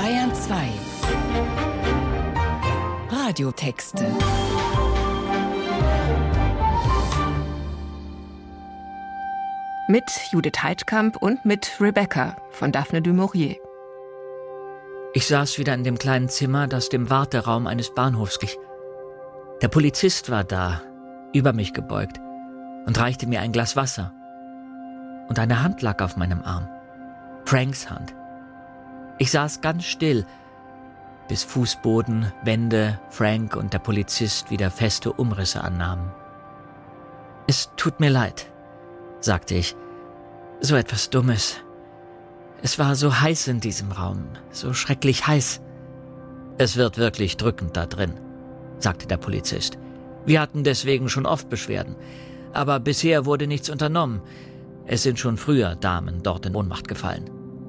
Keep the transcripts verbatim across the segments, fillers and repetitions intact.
Bayern zwei. Radiotexte. Mit Judith Heidkamp und mit Rebecca von Daphne du Maurier. Ich saß wieder in dem kleinen Zimmer, das dem Warteraum eines Bahnhofs glich. Der Polizist war da, über mich gebeugt, und reichte mir ein Glas Wasser. Und eine Hand lag auf meinem Arm. Franks Hand. Ich saß ganz still, bis Fußboden, Wände, Frank und der Polizist wieder feste Umrisse annahmen. »Es tut mir leid«, sagte ich. »So etwas Dummes. Es war so heiß in diesem Raum, so schrecklich heiß.« »Es wird wirklich drückend da drin«, sagte der Polizist. »Wir hatten deswegen schon oft Beschwerden. Aber bisher wurde nichts unternommen. Es sind schon früher Damen dort in Ohnmacht gefallen.«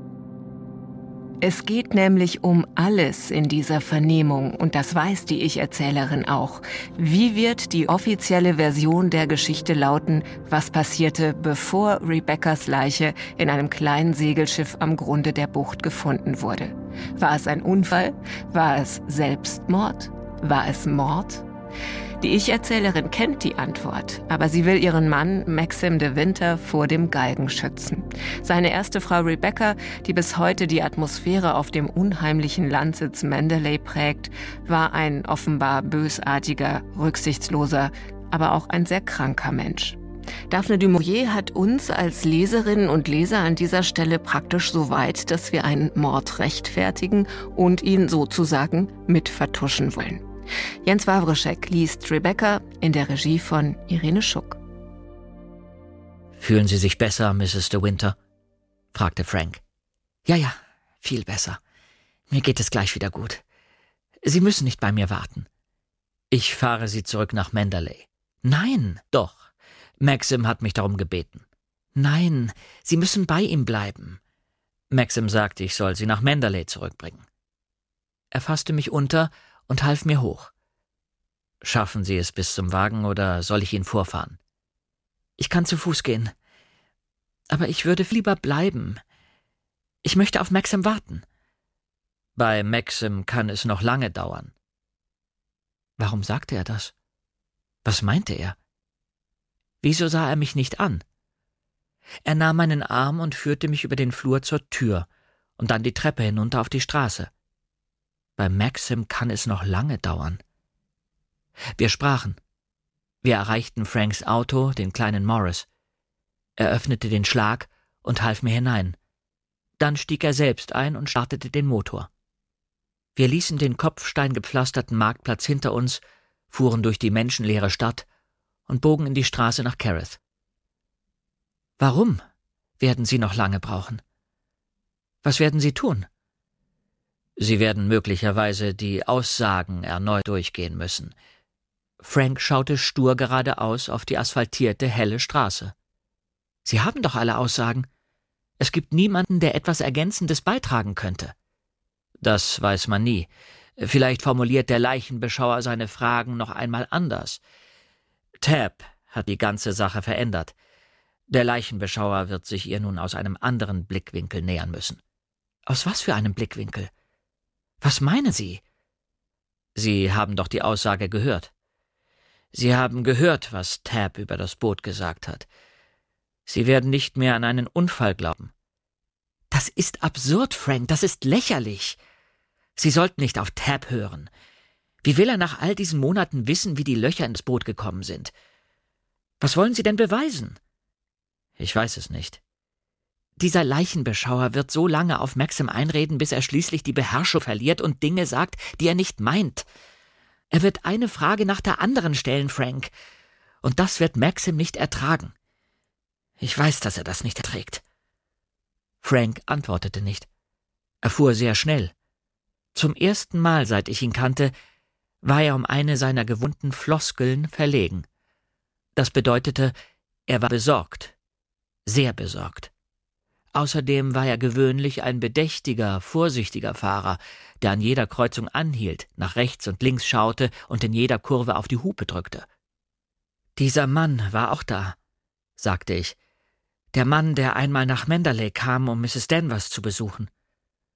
Es geht nämlich um alles in dieser Vernehmung und das weiß die Ich-Erzählerin auch. Wie wird die offizielle Version der Geschichte lauten, was passierte, bevor Rebeccas Leiche in einem kleinen Segelschiff am Grunde der Bucht gefunden wurde? War es ein Unfall? War es Selbstmord? War es Mord? Die Ich-Erzählerin kennt die Antwort, aber sie will ihren Mann Maxim de Winter vor dem Galgen schützen. Seine erste Frau Rebecca, die bis heute die Atmosphäre auf dem unheimlichen Landsitz Mandalay prägt, war ein offenbar bösartiger, rücksichtsloser, aber auch ein sehr kranker Mensch. Daphne du Maurier hat uns als Leserinnen und Leser an dieser Stelle praktisch so weit, dass wir einen Mord rechtfertigen und ihn sozusagen mit vertuschen wollen. Jens Wawrschek liest Rebecca in der Regie von Irene Schuck. »Fühlen Sie sich besser, Misses de Winter?« fragte Frank. »Ja, ja, viel besser. Mir geht es gleich wieder gut. Sie müssen nicht bei mir warten.« »Ich fahre Sie zurück nach Mandalay.« »Nein, doch. Maxim hat mich darum gebeten.« »Nein, Sie müssen bei ihm bleiben.« Maxim sagte, ich soll Sie nach Mandalay zurückbringen. Er fasste mich unter und half mir hoch. »Schaffen Sie es bis zum Wagen oder soll ich ihn vorfahren?« »Ich kann zu Fuß gehen. Aber ich würde lieber bleiben. Ich möchte auf Maxim warten.« »Bei Maxim kann es noch lange dauern.« Warum sagte er das? Was meinte er? Wieso sah er mich nicht an? Er nahm meinen Arm und führte mich über den Flur zur Tür und dann die Treppe hinunter auf die Straße. Bei Maxim kann es noch lange dauern. Wir sprachen. Wir erreichten Franks Auto, den kleinen Morris. Er öffnete den Schlag und half mir hinein. Dann stieg er selbst ein und startete den Motor. Wir ließen den kopfsteingepflasterten Marktplatz hinter uns, fuhren durch die menschenleere Stadt und bogen in die Straße nach Kerith. »Warum werden Sie noch lange brauchen? Was werden Sie tun?« »Sie werden möglicherweise die Aussagen erneut durchgehen müssen.« Frank schaute stur geradeaus auf die asphaltierte, helle Straße. »Sie haben doch alle Aussagen. Es gibt niemanden, der etwas Ergänzendes beitragen könnte.« »Das weiß man nie. Vielleicht formuliert der Leichenbeschauer seine Fragen noch einmal anders. Tab hat die ganze Sache verändert. Der Leichenbeschauer wird sich ihr nun aus einem anderen Blickwinkel nähern müssen.« »Aus was für einem Blickwinkel? Was meinen Sie?« »Sie haben doch die Aussage gehört. Sie haben gehört, was Tab über das Boot gesagt hat. Sie werden nicht mehr an einen Unfall glauben.« »Das ist absurd, Frank, das ist lächerlich. Sie sollten nicht auf Tab hören. Wie will er nach all diesen Monaten wissen, wie die Löcher ins Boot gekommen sind? Was wollen Sie denn beweisen?« »Ich weiß es nicht.« »Dieser Leichenbeschauer wird so lange auf Maxim einreden, bis er schließlich die Beherrschung verliert und Dinge sagt, die er nicht meint. Er wird eine Frage nach der anderen stellen, Frank. Und das wird Maxim nicht ertragen. Ich weiß, dass er das nicht erträgt.« Frank antwortete nicht. Er fuhr sehr schnell. Zum ersten Mal, seit ich ihn kannte, war er um eine seiner gewohnten Floskeln verlegen. Das bedeutete, er war besorgt. Sehr besorgt. Außerdem war er gewöhnlich ein bedächtiger, vorsichtiger Fahrer, der an jeder Kreuzung anhielt, nach rechts und links schaute und in jeder Kurve auf die Hupe drückte. »Dieser Mann war auch da«, sagte ich. »Der Mann, der einmal nach Mandalay kam, um Misses Danvers zu besuchen.«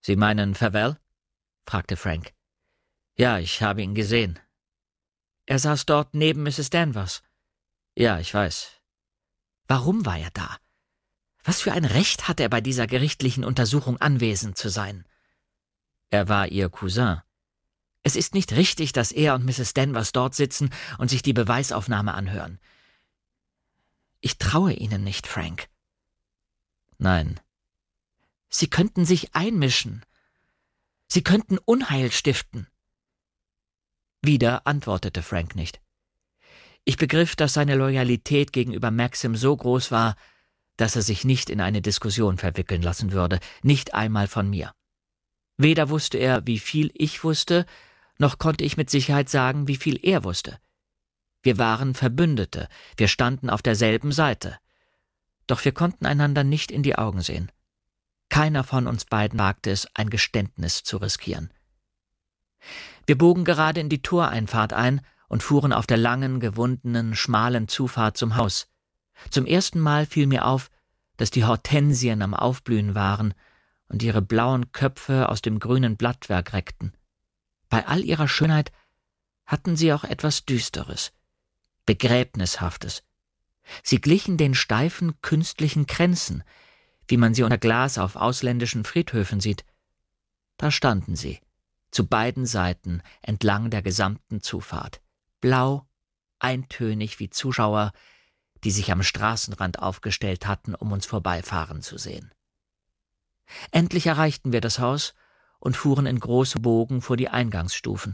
»Sie meinen Favell?« fragte Frank. »Ja, ich habe ihn gesehen.« »Er saß dort neben Misses Danvers.« »Ja, ich weiß.« »Warum war er da? Was für ein Recht hatte er bei dieser gerichtlichen Untersuchung anwesend zu sein?« »Er war Ihr Cousin.« »Es ist nicht richtig, dass er und Misses Danvers dort sitzen und sich die Beweisaufnahme anhören. Ich traue Ihnen nicht, Frank.« »Nein.« »Sie könnten sich einmischen. Sie könnten Unheil stiften.« Wieder antwortete Frank nicht. Ich begriff, dass seine Loyalität gegenüber Maxim so groß war, dass er sich nicht in eine Diskussion verwickeln lassen würde, nicht einmal von mir. Weder wusste er, wie viel ich wusste, noch konnte ich mit Sicherheit sagen, wie viel er wusste. Wir waren Verbündete, wir standen auf derselben Seite. Doch wir konnten einander nicht in die Augen sehen. Keiner von uns beiden wagte es, ein Geständnis zu riskieren. Wir bogen gerade in die Toreinfahrt ein und fuhren auf der langen, gewundenen, schmalen Zufahrt zum Haus. Zum ersten Mal fiel mir auf, dass die Hortensien am Aufblühen waren und ihre blauen Köpfe aus dem grünen Blattwerk reckten. Bei all ihrer Schönheit hatten sie auch etwas Düsteres, Begräbnishaftes. Sie glichen den steifen, künstlichen Kränzen, wie man sie unter Glas auf ausländischen Friedhöfen sieht. Da standen sie, zu beiden Seiten entlang der gesamten Zufahrt, blau, eintönig wie Zuschauer, die sich am Straßenrand aufgestellt hatten, um uns vorbeifahren zu sehen. Endlich erreichten wir das Haus und fuhren in großem Bogen vor die Eingangsstufen.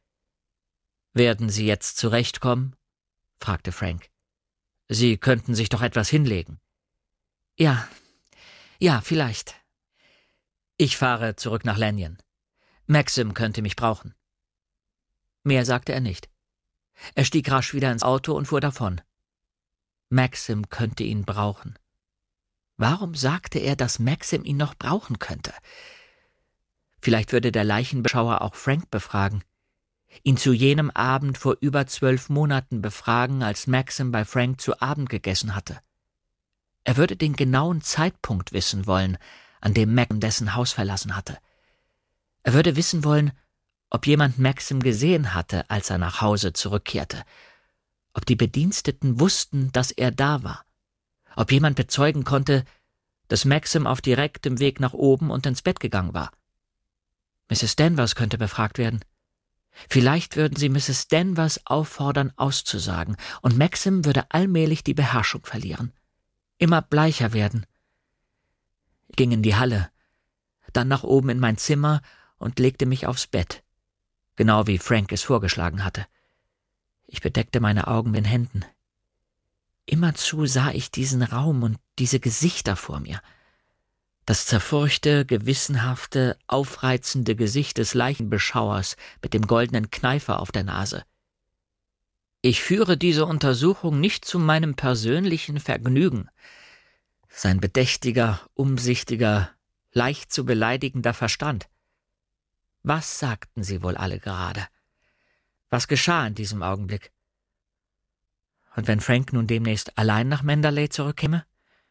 »Werden Sie jetzt zurechtkommen?« fragte Frank. »Sie könnten sich doch etwas hinlegen.« »Ja, ja, vielleicht.« »Ich fahre zurück nach Lanyon. Maxim könnte mich brauchen.« Mehr sagte er nicht. Er stieg rasch wieder ins Auto und fuhr davon. Maxim könnte ihn brauchen. Warum sagte er, dass Maxim ihn noch brauchen könnte? Vielleicht würde der Leichenbeschauer auch Frank befragen. Ihn zu jenem Abend vor über zwölf Monaten befragen, als Maxim bei Frank zu Abend gegessen hatte. Er würde den genauen Zeitpunkt wissen wollen, an dem Maxim dessen Haus verlassen hatte. Er würde wissen wollen, ob jemand Maxim gesehen hatte, als er nach Hause zurückkehrte, ob die Bediensteten wussten, dass er da war, ob jemand bezeugen konnte, dass Maxim auf direktem Weg nach oben und ins Bett gegangen war. Misses Danvers könnte befragt werden. Vielleicht würden sie Misses Danvers auffordern, auszusagen, und Maxim würde allmählich die Beherrschung verlieren, immer bleicher werden. Ich ging in die Halle, dann nach oben in mein Zimmer und legte mich aufs Bett, genau wie Frank es vorgeschlagen hatte. Ich bedeckte meine Augen mit den Händen. Immerzu sah ich diesen Raum und diese Gesichter vor mir. Das zerfurchte, gewissenhafte, aufreizende Gesicht des Leichenbeschauers mit dem goldenen Kneifer auf der Nase. »Ich führe diese Untersuchung nicht zu meinem persönlichen Vergnügen.« Sein bedächtiger, umsichtiger, leicht zu beleidigender Verstand. Was sagten sie wohl alle gerade? Was geschah in diesem Augenblick? Und wenn Frank nun demnächst allein nach Manderley zurückkäme?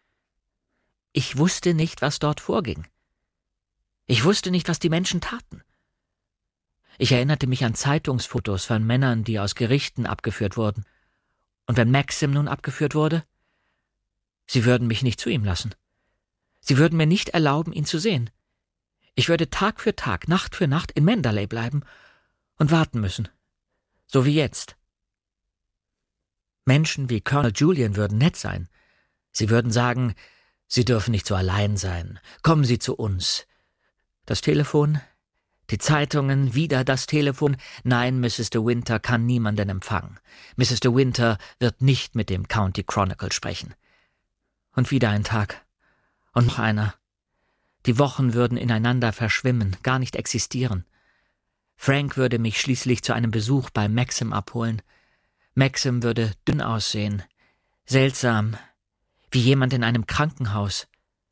Ich wusste nicht, was dort vorging. Ich wusste nicht, was die Menschen taten. Ich erinnerte mich an Zeitungsfotos von Männern, die aus Gerichten abgeführt wurden. Und wenn Maxim nun abgeführt wurde? Sie würden mich nicht zu ihm lassen. Sie würden mir nicht erlauben, ihn zu sehen. Ich würde Tag für Tag, Nacht für Nacht in Manderley bleiben und warten müssen. So wie jetzt. Menschen wie Colonel Julian würden nett sein. Sie würden sagen, Sie dürfen nicht so allein sein. Kommen Sie zu uns. Das Telefon, die Zeitungen, wieder das Telefon. Nein, Misses de Winter kann niemanden empfangen. Misses de Winter wird nicht mit dem County Chronicle sprechen. Und wieder ein Tag. Und noch einer. Die Wochen würden ineinander verschwimmen, gar nicht existieren. Frank würde mich schließlich zu einem Besuch bei Maxim abholen. Maxim würde dünn aussehen, seltsam, wie jemand in einem Krankenhaus.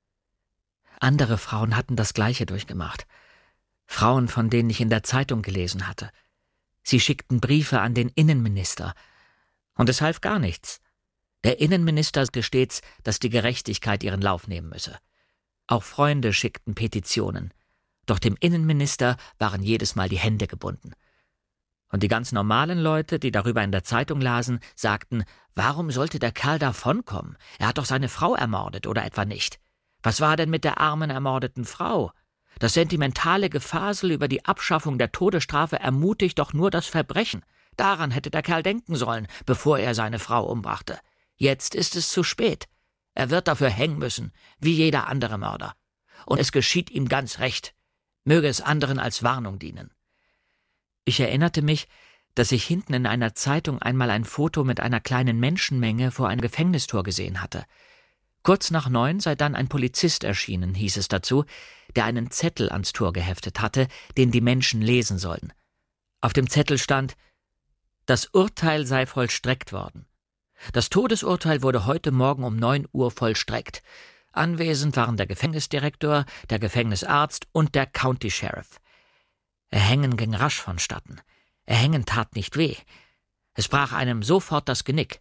Andere Frauen hatten das Gleiche durchgemacht. Frauen, von denen ich in der Zeitung gelesen hatte. Sie schickten Briefe an den Innenminister. Und es half gar nichts. Der Innenminister sagte stets, dass die Gerechtigkeit ihren Lauf nehmen müsse. Auch Freunde schickten Petitionen. Doch dem Innenminister waren jedes Mal die Hände gebunden. Und die ganz normalen Leute, die darüber in der Zeitung lasen, sagten, warum sollte der Kerl davonkommen? Er hat doch seine Frau ermordet, oder etwa nicht? Was war denn mit der armen, ermordeten Frau? Das sentimentale Gefasel über die Abschaffung der Todesstrafe ermutigt doch nur das Verbrechen. Daran hätte der Kerl denken sollen, bevor er seine Frau umbrachte. Jetzt ist es zu spät. Er wird dafür hängen müssen, wie jeder andere Mörder. Und es geschieht ihm ganz recht. Möge es anderen als Warnung dienen. Ich erinnerte mich, dass ich hinten in einer Zeitung einmal ein Foto mit einer kleinen Menschenmenge vor einem Gefängnistor gesehen hatte. Kurz nach neun sei dann ein Polizist erschienen, hieß es dazu, der einen Zettel ans Tor geheftet hatte, den die Menschen lesen sollten. Auf dem Zettel stand: Das Urteil sei vollstreckt worden. Das Todesurteil wurde heute Morgen um neun Uhr vollstreckt. Anwesend waren der Gefängnisdirektor, der Gefängnisarzt und der County Sheriff. Erhängen ging rasch vonstatten. Erhängen tat nicht weh. Es brach einem sofort das Genick.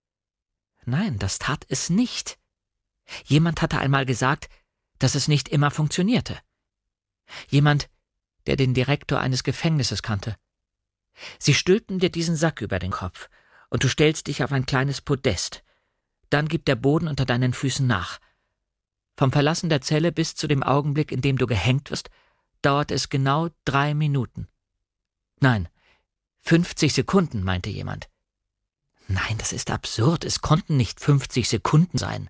Nein, das tat es nicht. Jemand hatte einmal gesagt, dass es nicht immer funktionierte. Jemand, der den Direktor eines Gefängnisses kannte. Sie stülpen dir diesen Sack über den Kopf, und du stellst dich auf ein kleines Podest. Dann gibt der Boden unter deinen Füßen nach. Vom Verlassen der Zelle bis zu dem Augenblick, in dem du gehängt wirst, dauert es genau drei Minuten. Nein, fünfzig Sekunden, meinte jemand. Nein, das ist absurd, es konnten nicht fünfzig Sekunden sein.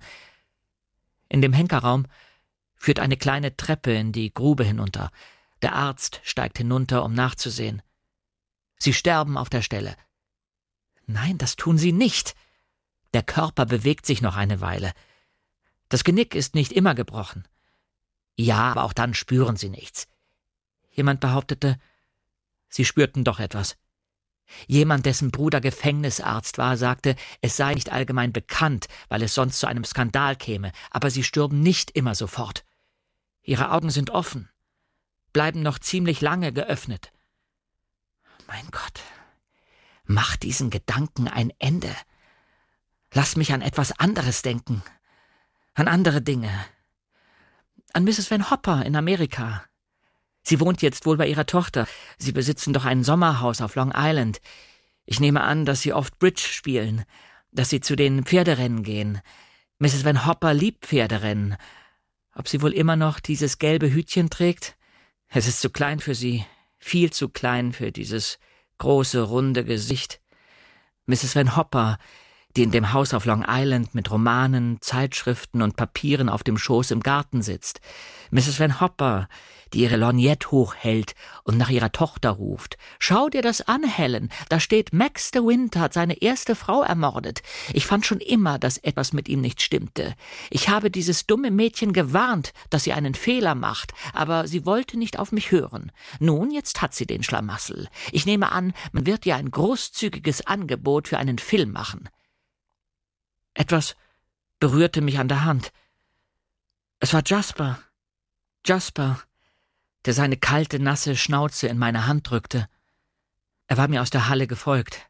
In dem Henkerraum führt eine kleine Treppe in die Grube hinunter. Der Arzt steigt hinunter, um nachzusehen. Sie sterben auf der Stelle. Nein, das tun sie nicht. Der Körper bewegt sich noch eine Weile. Das Genick ist nicht immer gebrochen. Ja, aber auch dann spüren sie nichts. Jemand behauptete, sie spürten doch etwas. Jemand, dessen Bruder Gefängnisarzt war, sagte, es sei nicht allgemein bekannt, weil es sonst zu einem Skandal käme, aber sie stürben nicht immer sofort. Ihre Augen sind offen, bleiben noch ziemlich lange geöffnet. Mein Gott, mach diesen Gedanken ein Ende. Lass mich an etwas anderes denken, an andere Dinge. An Misses Van Hopper in Amerika. Sie wohnt jetzt wohl bei ihrer Tochter. Sie besitzen doch ein Sommerhaus auf Long Island. Ich nehme an, dass sie oft Bridge spielen, dass sie zu den Pferderennen gehen. Misses Van Hopper liebt Pferderennen. Ob sie wohl immer noch dieses gelbe Hütchen trägt? Es ist zu klein für sie, viel zu klein für dieses große, runde Gesicht. Misses Van Hopper, die in dem Haus auf Long Island mit Romanen, Zeitschriften und Papieren auf dem Schoß im Garten sitzt. Misses Van Hopper, die ihre Lorgnette hochhält und nach ihrer Tochter ruft. »Schau dir das an, Helen, da steht, Max de Winter hat seine erste Frau ermordet. Ich fand schon immer, dass etwas mit ihm nicht stimmte. Ich habe dieses dumme Mädchen gewarnt, dass sie einen Fehler macht, aber sie wollte nicht auf mich hören. Nun, jetzt hat sie den Schlamassel. Ich nehme an, man wird ihr ein großzügiges Angebot für einen Film machen.« Etwas berührte mich an der Hand. Es war Jasper. Jasper, der seine kalte, nasse Schnauze in meine Hand drückte. Er war mir aus der Halle gefolgt.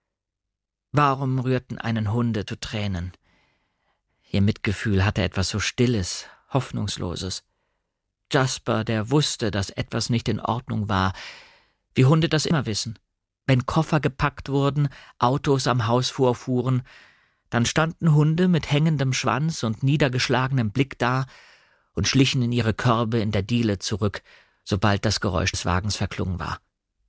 Warum rührten einen Hunde zu Tränen? Ihr Mitgefühl hatte etwas so Stilles, Hoffnungsloses. Jasper, der wusste, dass etwas nicht in Ordnung war, wie Hunde das immer wissen. Wenn Koffer gepackt wurden, Autos am Haus vorfuhren, dann standen Hunde mit hängendem Schwanz und niedergeschlagenem Blick da und schlichen in ihre Körbe in der Diele zurück, sobald das Geräusch des Wagens verklungen war.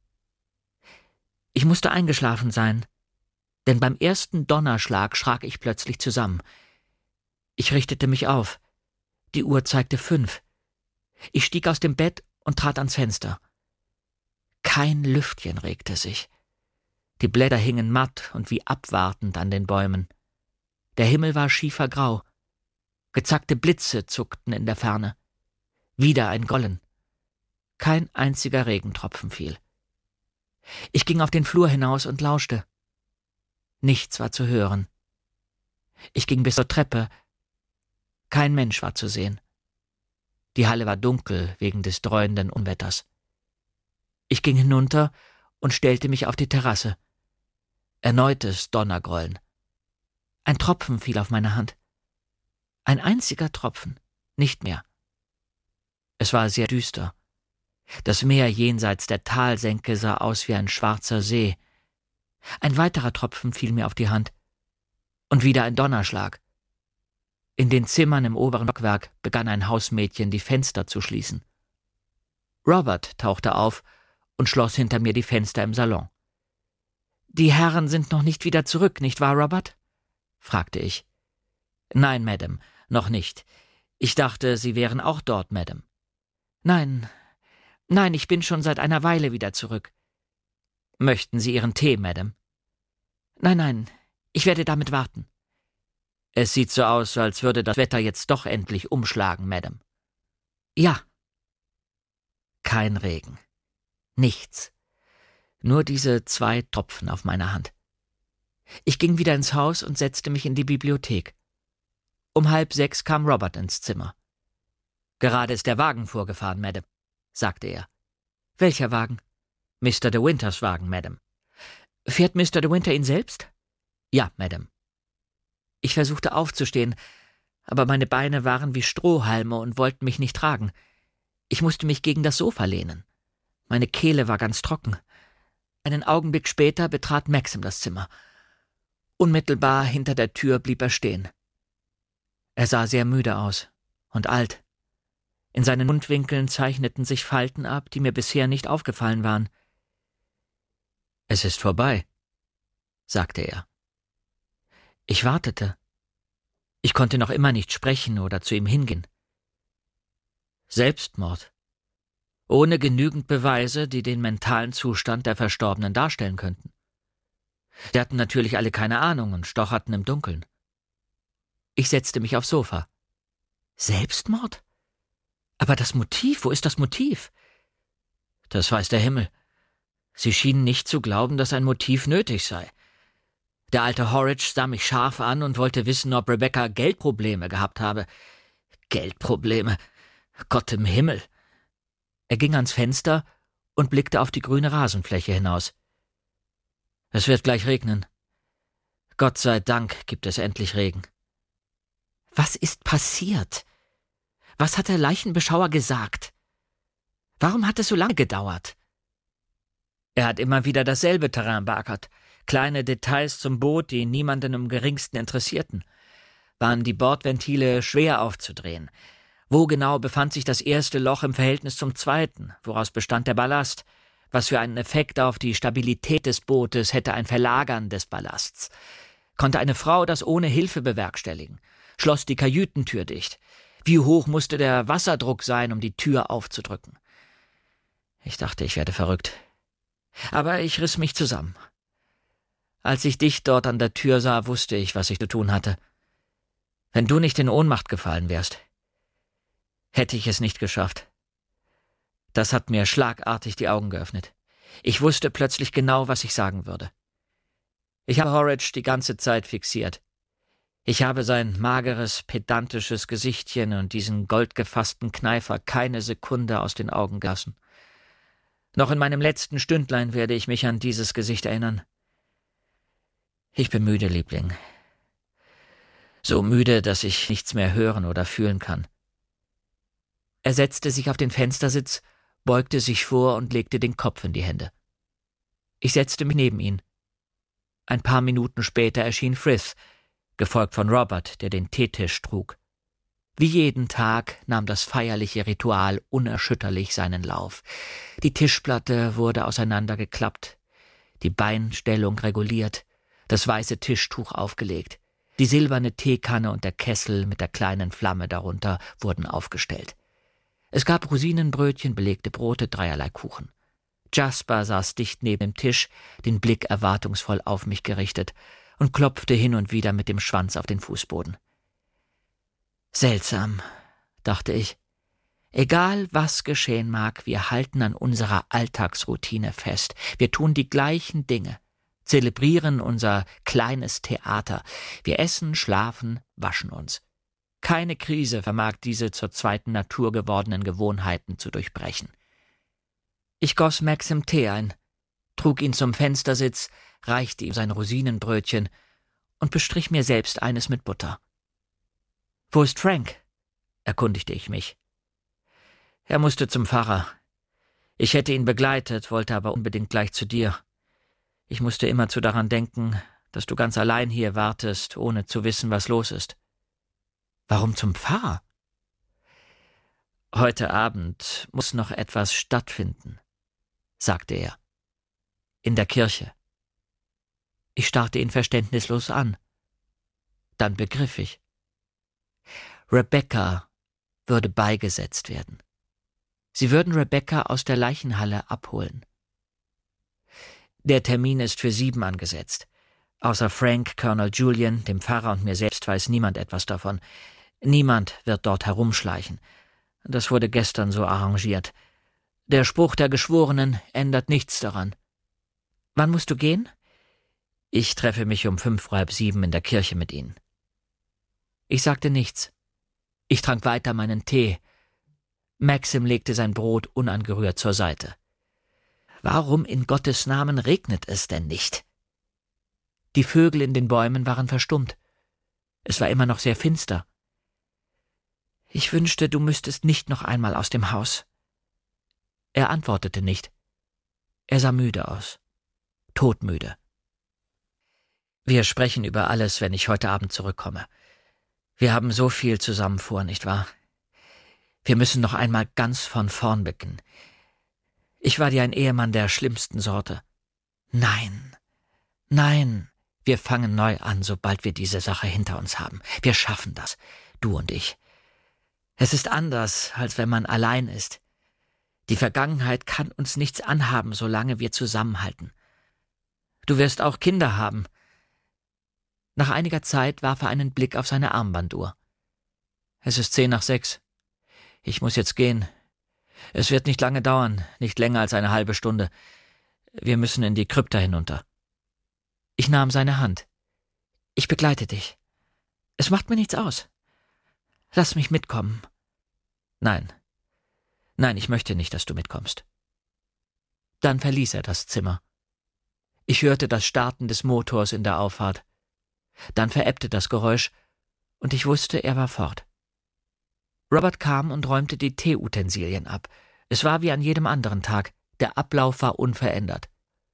Ich musste eingeschlafen sein, denn beim ersten Donnerschlag schrak ich plötzlich zusammen. Ich richtete mich auf. Die Uhr zeigte fünf. Ich stieg aus dem Bett und trat ans Fenster. Kein Lüftchen regte sich. Die Blätter hingen matt und wie abwartend an den Bäumen. Der Himmel war schiefergrau. Gezackte Blitze zuckten in der Ferne. Wieder ein Grollen. Kein einziger Regentropfen fiel. Ich ging auf den Flur hinaus und lauschte. Nichts war zu hören. Ich ging bis zur Treppe. Kein Mensch war zu sehen. Die Halle war dunkel wegen des dreuenden Unwetters. Ich ging hinunter und stellte mich auf die Terrasse. Erneutes Donnergrollen. Ein Tropfen fiel auf meine Hand. Ein einziger Tropfen, nicht mehr. Es war sehr düster. Das Meer jenseits der Talsenke sah aus wie ein schwarzer See. Ein weiterer Tropfen fiel mir auf die Hand. Und wieder ein Donnerschlag. In den Zimmern im oberen Stockwerk begann ein Hausmädchen, die Fenster zu schließen. Robert tauchte auf und schloss hinter mir die Fenster im Salon. »Die Herren sind noch nicht wieder zurück, nicht wahr, Robert?« fragte ich. »Nein, Madame, noch nicht. Ich dachte, Sie wären auch dort, Madame.« »Nein, nein, ich bin schon seit einer Weile wieder zurück.« »Möchten Sie Ihren Tee, Madame?« »Nein, nein, ich werde damit warten.« »Es sieht so aus, als würde das Wetter jetzt doch endlich umschlagen, Madame.« »Ja.« Kein Regen. Nichts. Nur diese zwei Tropfen auf meiner Hand. Ich ging wieder ins Haus und setzte mich in die Bibliothek. Um halb sechs kam Robert ins Zimmer. »Gerade ist der Wagen vorgefahren, Madame«, sagte er. »Welcher Wagen?« »Mister de Winters Wagen, Madame.« »Fährt Mister de Winter ihn selbst?« »Ja, Madame.« Ich versuchte aufzustehen, aber meine Beine waren wie Strohhalme und wollten mich nicht tragen. Ich musste mich gegen das Sofa lehnen. Meine Kehle war ganz trocken. Einen Augenblick später betrat Maxim das Zimmer. Unmittelbar hinter der Tür blieb er stehen. Er sah sehr müde aus und alt. In seinen Mundwinkeln zeichneten sich Falten ab, die mir bisher nicht aufgefallen waren. »Es ist vorbei«, sagte er. Ich wartete. Ich konnte noch immer nicht sprechen oder zu ihm hingehen. Selbstmord. Ohne genügend Beweise, die den mentalen Zustand der Verstorbenen darstellen könnten. Sie hatten natürlich alle keine Ahnung und stocherten im Dunkeln. Ich setzte mich aufs Sofa. Selbstmord? Aber das Motiv, wo ist das Motiv? Das weiß der Himmel. Sie schienen nicht zu glauben, dass ein Motiv nötig sei. Der alte Horridge sah mich scharf an und wollte wissen, ob Rebecca Geldprobleme gehabt habe. Geldprobleme? Gott im Himmel! Er ging ans Fenster und blickte auf die grüne Rasenfläche hinaus. Es wird gleich regnen. Gott sei Dank gibt es endlich Regen. Was ist passiert? Was hat der Leichenbeschauer gesagt? Warum hat es so lange gedauert? Er hat immer wieder dasselbe Terrain beackert. Kleine Details zum Boot, die niemanden im geringsten interessierten. Waren die Bordventile schwer aufzudrehen? Wo genau befand sich das erste Loch im Verhältnis zum zweiten? Woraus bestand der Ballast? Was für einen Effekt auf die Stabilität des Bootes hätte ein Verlagern des Ballasts? Konnte eine Frau das ohne Hilfe bewerkstelligen? Schloss die Kajütentür dicht? Wie hoch musste der Wasserdruck sein, um die Tür aufzudrücken? Ich dachte, ich werde verrückt. Aber ich riss mich zusammen. Als ich dich dort an der Tür sah, wusste ich, was ich zu tun hatte. Wenn du nicht in Ohnmacht gefallen wärst, hätte ich es nicht geschafft. Das hat mir schlagartig die Augen geöffnet. Ich wusste plötzlich genau, was ich sagen würde. Ich habe Horridge die ganze Zeit fixiert. Ich habe sein mageres, pedantisches Gesichtchen und diesen goldgefassten Kneifer keine Sekunde aus den Augen gelassen. Noch in meinem letzten Stündlein werde ich mich an dieses Gesicht erinnern. Ich bin müde, Liebling. So müde, dass ich nichts mehr hören oder fühlen kann. Er setzte sich auf den Fenstersitz, beugte sich vor und legte den Kopf in die Hände. Ich setzte mich neben ihn. Ein paar Minuten später erschien Frith, gefolgt von Robert, der den Teetisch trug. Wie jeden Tag nahm das feierliche Ritual unerschütterlich seinen Lauf. Die Tischplatte wurde auseinandergeklappt, die Beinstellung reguliert, das weiße Tischtuch aufgelegt, die silberne Teekanne und der Kessel mit der kleinen Flamme darunter wurden aufgestellt. Es gab Rosinenbrötchen, belegte Brote, dreierlei Kuchen. Jasper saß dicht neben dem Tisch, den Blick erwartungsvoll auf mich gerichtet, und klopfte hin und wieder mit dem Schwanz auf den Fußboden. Seltsam, dachte ich. Egal, was geschehen mag, wir halten an unserer Alltagsroutine fest. Wir tun die gleichen Dinge, zelebrieren unser kleines Theater. Wir essen, schlafen, waschen uns. Keine Krise vermag diese zur zweiten Natur gewordenen Gewohnheiten zu durchbrechen. Ich goss Maxim Tee ein, trug ihn zum Fenstersitz, reichte ihm sein Rosinenbrötchen und bestrich mir selbst eines mit Butter. »Wo ist Frank?« erkundigte ich mich. »Er musste zum Pfarrer. Ich hätte ihn begleitet, wollte aber unbedingt gleich zu dir. Ich musste immerzu daran denken, dass du ganz allein hier wartest, ohne zu wissen, was los ist. Warum zum Pfarrer? Heute Abend muss noch etwas stattfinden, sagte er. In der Kirche. Ich starrte ihn verständnislos an. Dann begriff ich. Rebecca würde beigesetzt werden. Sie würden Rebecca aus der Leichenhalle abholen. Der Termin ist für sieben angesetzt. Außer Frank, Colonel Julian, dem Pfarrer und mir selbst weiß niemand etwas davon. Niemand wird dort herumschleichen. Das wurde gestern so arrangiert. Der Spruch der Geschworenen ändert nichts daran. Wann musst du gehen? Ich treffe mich um fünf vor halb sieben in der Kirche mit Ihnen. Ich sagte nichts. Ich trank weiter meinen Tee. Maxim legte sein Brot unangerührt zur Seite. Warum in Gottes Namen regnet es denn nicht? Die Vögel in den Bäumen waren verstummt. Es war immer noch sehr finster. Ich wünschte, du müsstest nicht noch einmal aus dem Haus. Er antwortete nicht. Er sah müde aus. Todmüde. Wir sprechen über alles, wenn ich heute Abend zurückkomme. Wir haben so viel zusammen vor, nicht wahr? Wir müssen noch einmal ganz von vorn beginnen. Ich war dir ein Ehemann der schlimmsten Sorte. Nein, nein, wir fangen neu an, sobald wir diese Sache hinter uns haben. Wir schaffen das, du und ich. Es ist anders, als wenn man allein ist. Die Vergangenheit kann uns nichts anhaben, solange wir zusammenhalten. Du wirst auch Kinder haben. Nach einiger Zeit warf er einen Blick auf seine Armbanduhr. Es ist zehn nach sechs. Ich muss jetzt gehen. Es wird nicht lange dauern, nicht länger als eine halbe Stunde. Wir müssen in die Krypta hinunter. Ich nahm seine Hand. Ich begleite dich. Es macht mir nichts aus. Lass mich mitkommen. Nein. Nein, ich möchte nicht, dass du mitkommst. Dann verließ er das Zimmer. Ich hörte das Starten des Motors in der Auffahrt. Dann verebbte das Geräusch, und ich wusste, er war fort. Robert kam und räumte die Teeutensilien ab. Es war wie an jedem anderen Tag. Der Ablauf war unverändert.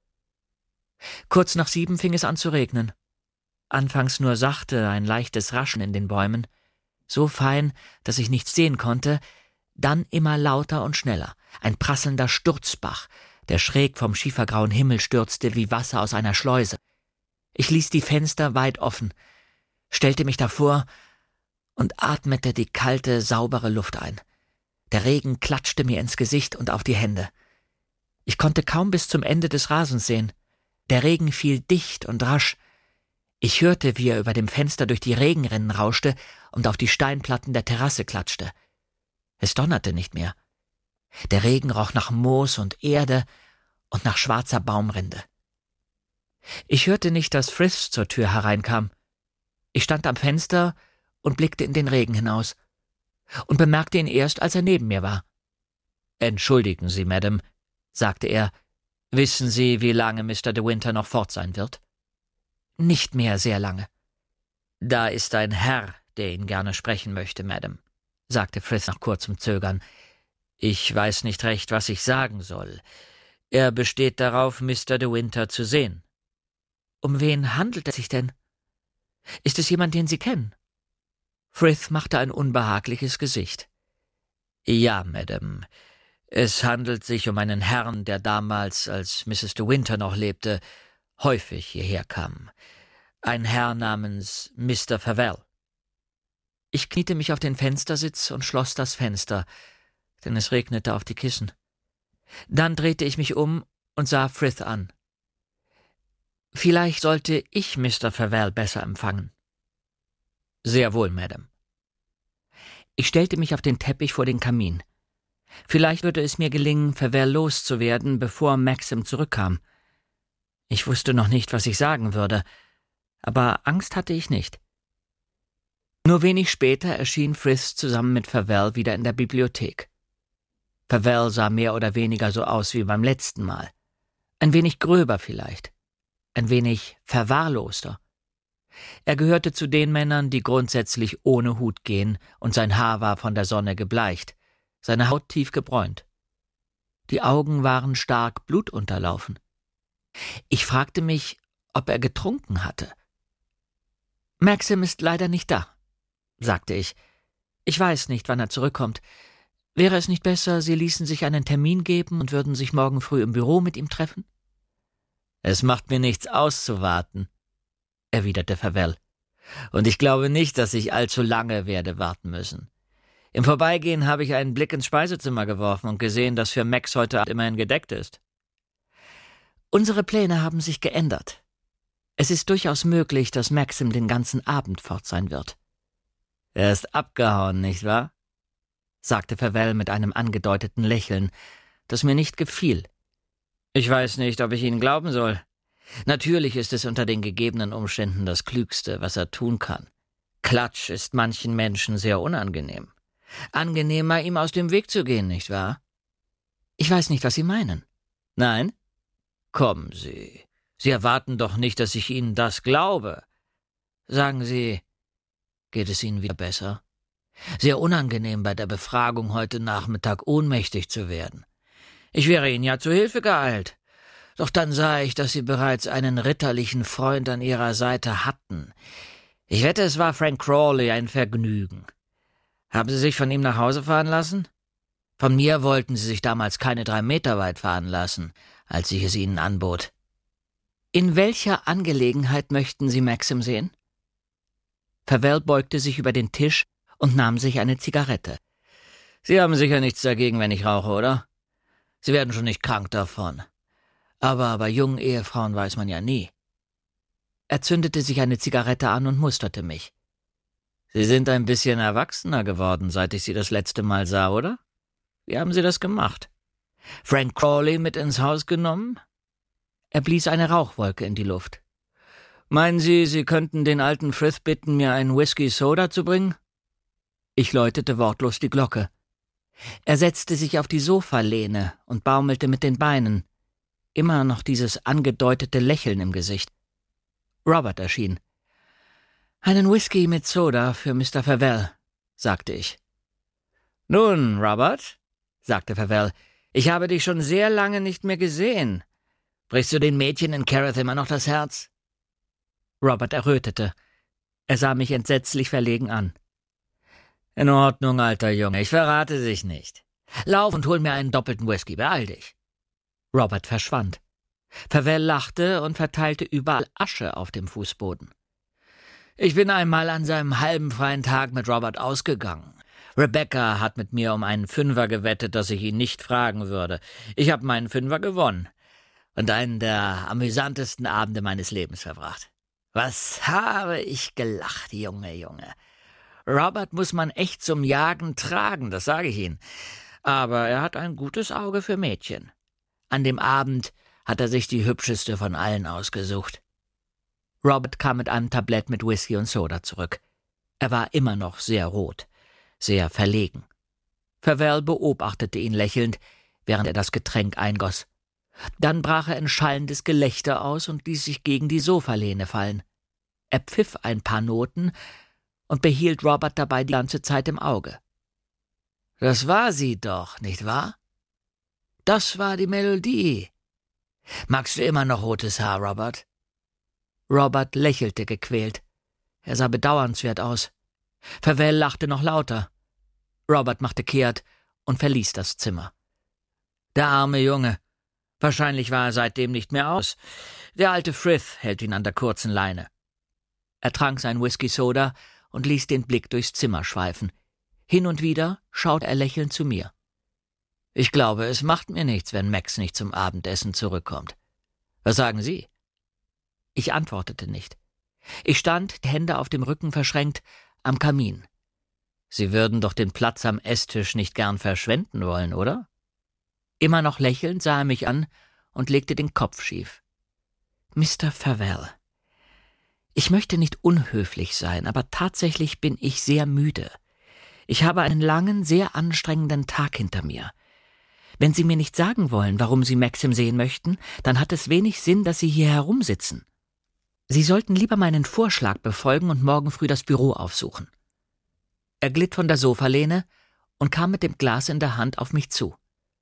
Kurz nach sieben fing es an zu regnen. Anfangs nur sachte, ein leichtes Raschen in den Bäumen, so fein, dass ich nichts sehen konnte, dann immer lauter und schneller, ein prasselnder Sturzbach, der schräg vom schiefergrauen Himmel stürzte wie Wasser aus einer Schleuse. Ich ließ die Fenster weit offen, stellte mich davor und atmete die kalte, saubere Luft ein. Der Regen klatschte mir ins Gesicht und auf die Hände. Ich konnte kaum bis zum Ende des Rasens sehen. Der Regen fiel dicht und rasch. Ich hörte, wie er über dem Fenster durch die Regenrinnen rauschte und auf die Steinplatten der Terrasse klatschte. Es donnerte nicht mehr. Der Regen roch nach Moos und Erde und nach schwarzer Baumrinde. Ich hörte nicht, dass Frith zur Tür hereinkam. Ich stand am Fenster und blickte in den Regen hinaus und bemerkte ihn erst, als er neben mir war. »Entschuldigen Sie, Madame«, sagte er, »wissen Sie, wie lange Mister de Winter noch fort sein wird?« »Nicht mehr sehr lange.« »Da ist ein Herr, der ihn gerne sprechen möchte, Madame«, sagte Frith nach kurzem Zögern. »Ich weiß nicht recht, was ich sagen soll. Er besteht darauf, Mister de Winter zu sehen.« »Um wen handelt es sich denn? Ist es jemand, den Sie kennen?« Frith machte ein unbehagliches Gesicht. »Ja, Madame. Es handelt sich um einen Herrn, der damals, als Misses de Winter noch lebte, häufig hierher kam. Ein Herr namens Mister Favell.« Ich kniete mich auf den Fenstersitz und schloss das Fenster, denn es regnete auf die Kissen. Dann drehte ich mich um und sah Frith an. »Vielleicht sollte ich Mister Favell besser empfangen.« »Sehr wohl, Madame.« Ich stellte mich auf den Teppich vor den Kamin. Vielleicht würde es mir gelingen, Favell loszuwerden, bevor Maxim zurückkam. Ich wusste noch nicht, was ich sagen würde, aber Angst hatte ich nicht. Nur wenig später erschien Frith zusammen mit Favell wieder in der Bibliothek. Favell sah mehr oder weniger so aus wie beim letzten Mal. Ein wenig gröber vielleicht, ein wenig verwahrloster. Er gehörte zu den Männern, die grundsätzlich ohne Hut gehen, und sein Haar war von der Sonne gebleicht, seine Haut tief gebräunt. Die Augen waren stark blutunterlaufen. Ich fragte mich, ob er getrunken hatte. »Maxim ist leider nicht da«, sagte ich. »Ich weiß nicht, wann er zurückkommt. Wäre es nicht besser, Sie ließen sich einen Termin geben und würden sich morgen früh im Büro mit ihm treffen?« »Es macht mir nichts auszuwarten«, erwiderte Favell. »Und ich glaube nicht, dass ich allzu lange werde warten müssen. Im Vorbeigehen habe ich einen Blick ins Speisezimmer geworfen und gesehen, dass für Max heute Abend immerhin gedeckt ist.« »Unsere Pläne haben sich geändert. Es ist durchaus möglich, dass Maxim den ganzen Abend fort sein wird.« »Er ist abgehauen, nicht wahr?«, sagte Favell mit einem angedeuteten Lächeln, das mir nicht gefiel. »Ich weiß nicht, ob ich Ihnen glauben soll. Natürlich ist es unter den gegebenen Umständen das Klügste, was er tun kann. Klatsch ist manchen Menschen sehr unangenehm. Angenehmer, ihm aus dem Weg zu gehen, nicht wahr?« »Ich weiß nicht, was Sie meinen.« »Nein? Kommen Sie. Sie erwarten doch nicht, dass ich Ihnen das glaube. Sagen Sie, geht es Ihnen wieder besser? Sehr unangenehm, bei der Befragung heute Nachmittag ohnmächtig zu werden. Ich wäre Ihnen ja zu Hilfe geeilt. Doch dann sah ich, dass Sie bereits einen ritterlichen Freund an Ihrer Seite hatten. Ich wette, es war Frank Crawley ein Vergnügen. Haben Sie sich von ihm nach Hause fahren lassen? Von mir wollten Sie sich damals keine drei Meter weit fahren lassen, als ich es Ihnen anbot. In welcher Angelegenheit möchten Sie Maxim sehen?« Favell beugte sich über den Tisch und nahm sich eine Zigarette. »Sie haben sicher nichts dagegen, wenn ich rauche, oder? Sie werden schon nicht krank davon. Aber bei jungen Ehefrauen weiß man ja nie.« Er zündete sich eine Zigarette an und musterte mich. »Sie sind ein bisschen erwachsener geworden, seit ich Sie das letzte Mal sah, oder? Wie haben Sie das gemacht? Frank Crawley mit ins Haus genommen?« Er blies eine Rauchwolke in die Luft. »Meinen Sie, Sie könnten den alten Frith bitten, mir einen Whisky-Soda zu bringen?« Ich läutete wortlos die Glocke. Er setzte sich auf die Sofalehne und baumelte mit den Beinen. Immer noch dieses angedeutete Lächeln im Gesicht. Robert erschien. »Einen Whisky mit Soda für Mister Favell«, sagte ich. »Nun, Robert«, sagte Favell, »ich habe dich schon sehr lange nicht mehr gesehen. Brichst du den Mädchen in Careth immer noch das Herz?« Robert errötete. Er sah mich entsetzlich verlegen an. »In Ordnung, alter Junge, ich verrate dich nicht. Lauf und hol mir einen doppelten Whisky, beeil dich.« Robert verschwand. Favell lachte und verteilte überall Asche auf dem Fußboden. »Ich bin einmal an seinem halben freien Tag mit Robert ausgegangen. Rebecca hat mit mir um einen Fünfer gewettet, dass ich ihn nicht fragen würde. Ich habe meinen Fünfer gewonnen und einen der amüsantesten Abende meines Lebens verbracht. Was habe ich gelacht, Junge, Junge. Robert muss man echt zum Jagen tragen, das sage ich Ihnen. Aber er hat ein gutes Auge für Mädchen. An dem Abend hat er sich die hübscheste von allen ausgesucht.« Robert kam mit einem Tablett mit Whisky und Soda zurück. Er war immer noch sehr rot, sehr verlegen. Favell beobachtete ihn lächelnd, während er das Getränk eingoss. Dann brach er in schallendes Gelächter aus und ließ sich gegen die Sofalehne fallen. Er pfiff ein paar Noten und behielt Robert dabei die ganze Zeit im Auge. »Das war sie doch, nicht wahr? Das war die Melodie. Magst du immer noch rotes Haar, Robert?« Robert lächelte gequält. Er sah bedauernswert aus. Favell lachte noch lauter. Robert machte kehrt und verließ das Zimmer. »Der arme Junge. Wahrscheinlich war er seitdem nicht mehr aus. Der alte Frith hält ihn an der kurzen Leine.« Er trank sein Whisky-Soda und ließ den Blick durchs Zimmer schweifen. Hin und wieder schaute er lächelnd zu mir. »Ich glaube, es macht mir nichts, wenn Max nicht zum Abendessen zurückkommt. Was sagen Sie?« Ich antwortete nicht. Ich stand, die Hände auf dem Rücken verschränkt, am Kamin. »Sie würden doch den Platz am Esstisch nicht gern verschwenden wollen, oder?« Immer noch lächelnd sah er mich an und legte den Kopf schief. »Mister Favell, ich möchte nicht unhöflich sein, aber tatsächlich bin ich sehr müde. Ich habe einen langen, sehr anstrengenden Tag hinter mir. Wenn Sie mir nicht sagen wollen, warum Sie Maxim sehen möchten, dann hat es wenig Sinn, dass Sie hier herumsitzen. Sie sollten lieber meinen Vorschlag befolgen und morgen früh das Büro aufsuchen.« Er glitt von der Sofalehne und kam mit dem Glas in der Hand auf mich zu.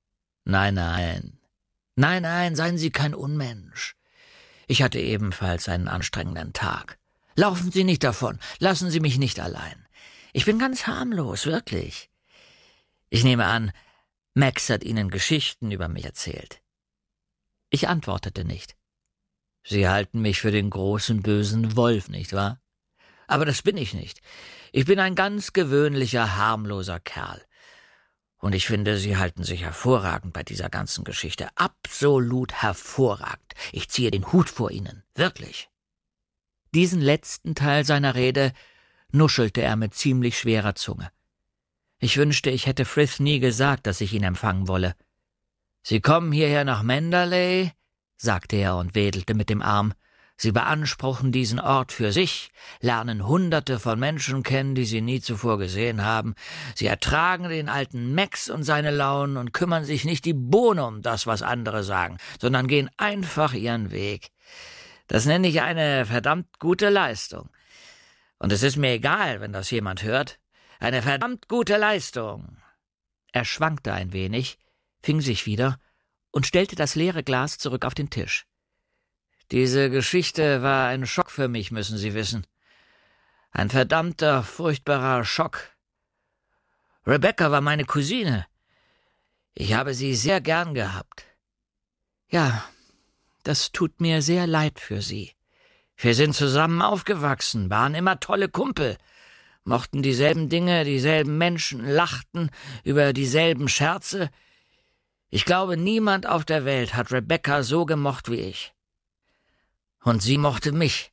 Nein, nein. Nein, nein, seien Sie kein Unmensch. Ich hatte ebenfalls einen anstrengenden Tag. Laufen Sie nicht davon, lassen Sie mich nicht allein. Ich bin ganz harmlos, wirklich. Ich nehme an, Max hat Ihnen Geschichten über mich erzählt. Ich antwortete nicht. Sie halten mich für den großen bösen Wolf, nicht wahr? Aber das bin ich nicht. Ich bin ein ganz gewöhnlicher, harmloser Kerl. Und ich finde, Sie halten sich hervorragend bei dieser ganzen Geschichte. Absolut hervorragend. Ich ziehe den Hut vor Ihnen. Wirklich. Diesen letzten Teil seiner Rede nuschelte er mit ziemlich schwerer Zunge. Ich wünschte, ich hätte Frith nie gesagt, dass ich ihn empfangen wolle. »Sie kommen hierher nach Manderley«, sagte er und wedelte mit dem Arm. »Sie beanspruchen diesen Ort für sich, lernen Hunderte von Menschen kennen, die Sie nie zuvor gesehen haben. Sie ertragen den alten Max und seine Launen und kümmern sich nicht die Bohne um das, was andere sagen, sondern gehen einfach ihren Weg. Das nenne ich eine verdammt gute Leistung. Und es ist mir egal, wenn das jemand hört. Eine verdammt gute Leistung.« Er schwankte ein wenig, fing sich wieder und stellte das leere Glas zurück auf den Tisch. »Diese Geschichte war ein Schock für mich, müssen Sie wissen. Ein verdammter, furchtbarer Schock. Rebecca war meine Cousine. Ich habe sie sehr gern gehabt. Ja, das tut mir sehr leid für Sie. Wir sind zusammen aufgewachsen, waren immer tolle Kumpel, mochten dieselben Dinge, dieselben Menschen, lachten über dieselben Scherze. Ich glaube, niemand auf der Welt hat Rebecca so gemocht wie ich. Und sie mochte mich.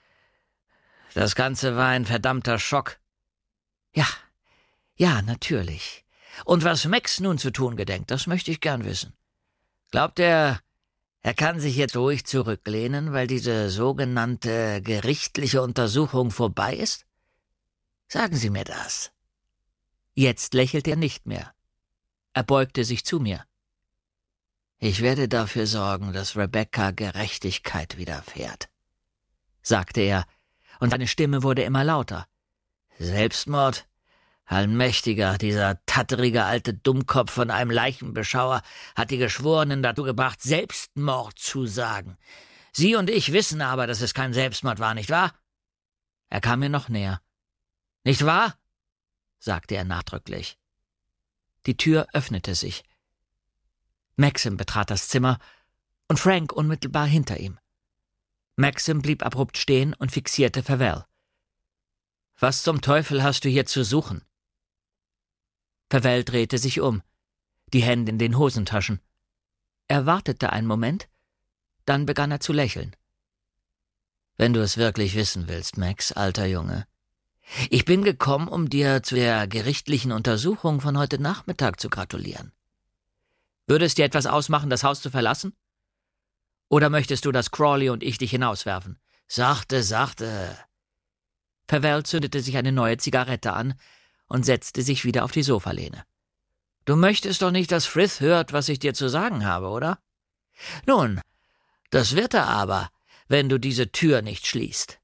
Das Ganze war ein verdammter Schock. Ja, ja, natürlich. Und was Max nun zu tun gedenkt, das möchte ich gern wissen. Glaubt er, er kann sich jetzt ruhig zurücklehnen, weil diese sogenannte gerichtliche Untersuchung vorbei ist? Sagen Sie mir das.« Jetzt lächelte er nicht mehr. Er beugte sich zu mir. »Ich werde dafür sorgen, dass Rebecca Gerechtigkeit widerfährt«, sagte er, und seine Stimme wurde immer lauter. »Selbstmord? Allmächtiger, dieser tatterige alte Dummkopf von einem Leichenbeschauer hat die Geschworenen dazu gebracht, Selbstmord zu sagen. Sie und ich wissen aber, dass es kein Selbstmord war, nicht wahr?« Er kam mir noch näher. »Nicht wahr?« sagte er nachdrücklich. Die Tür öffnete sich. Maxim betrat das Zimmer und Frank unmittelbar hinter ihm. Maxim blieb abrupt stehen und fixierte Favell. »Was zum Teufel hast du hier zu suchen?« Favell drehte sich um, die Hände in den Hosentaschen. Er wartete einen Moment, dann begann er zu lächeln. »Wenn du es wirklich wissen willst, Max, alter Junge, ich bin gekommen, um dir zu der gerichtlichen Untersuchung von heute Nachmittag zu gratulieren. Würde es dir etwas ausmachen, das Haus zu verlassen? Oder möchtest du, dass Crawley und ich dich hinauswerfen?« »Sachte, sachte!« Favell zündete sich eine neue Zigarette an und setzte sich wieder auf die Sofalehne. »Du möchtest doch nicht, dass Frith hört, was ich dir zu sagen habe, oder? Nun, das wird er aber, wenn du diese Tür nicht schließt.«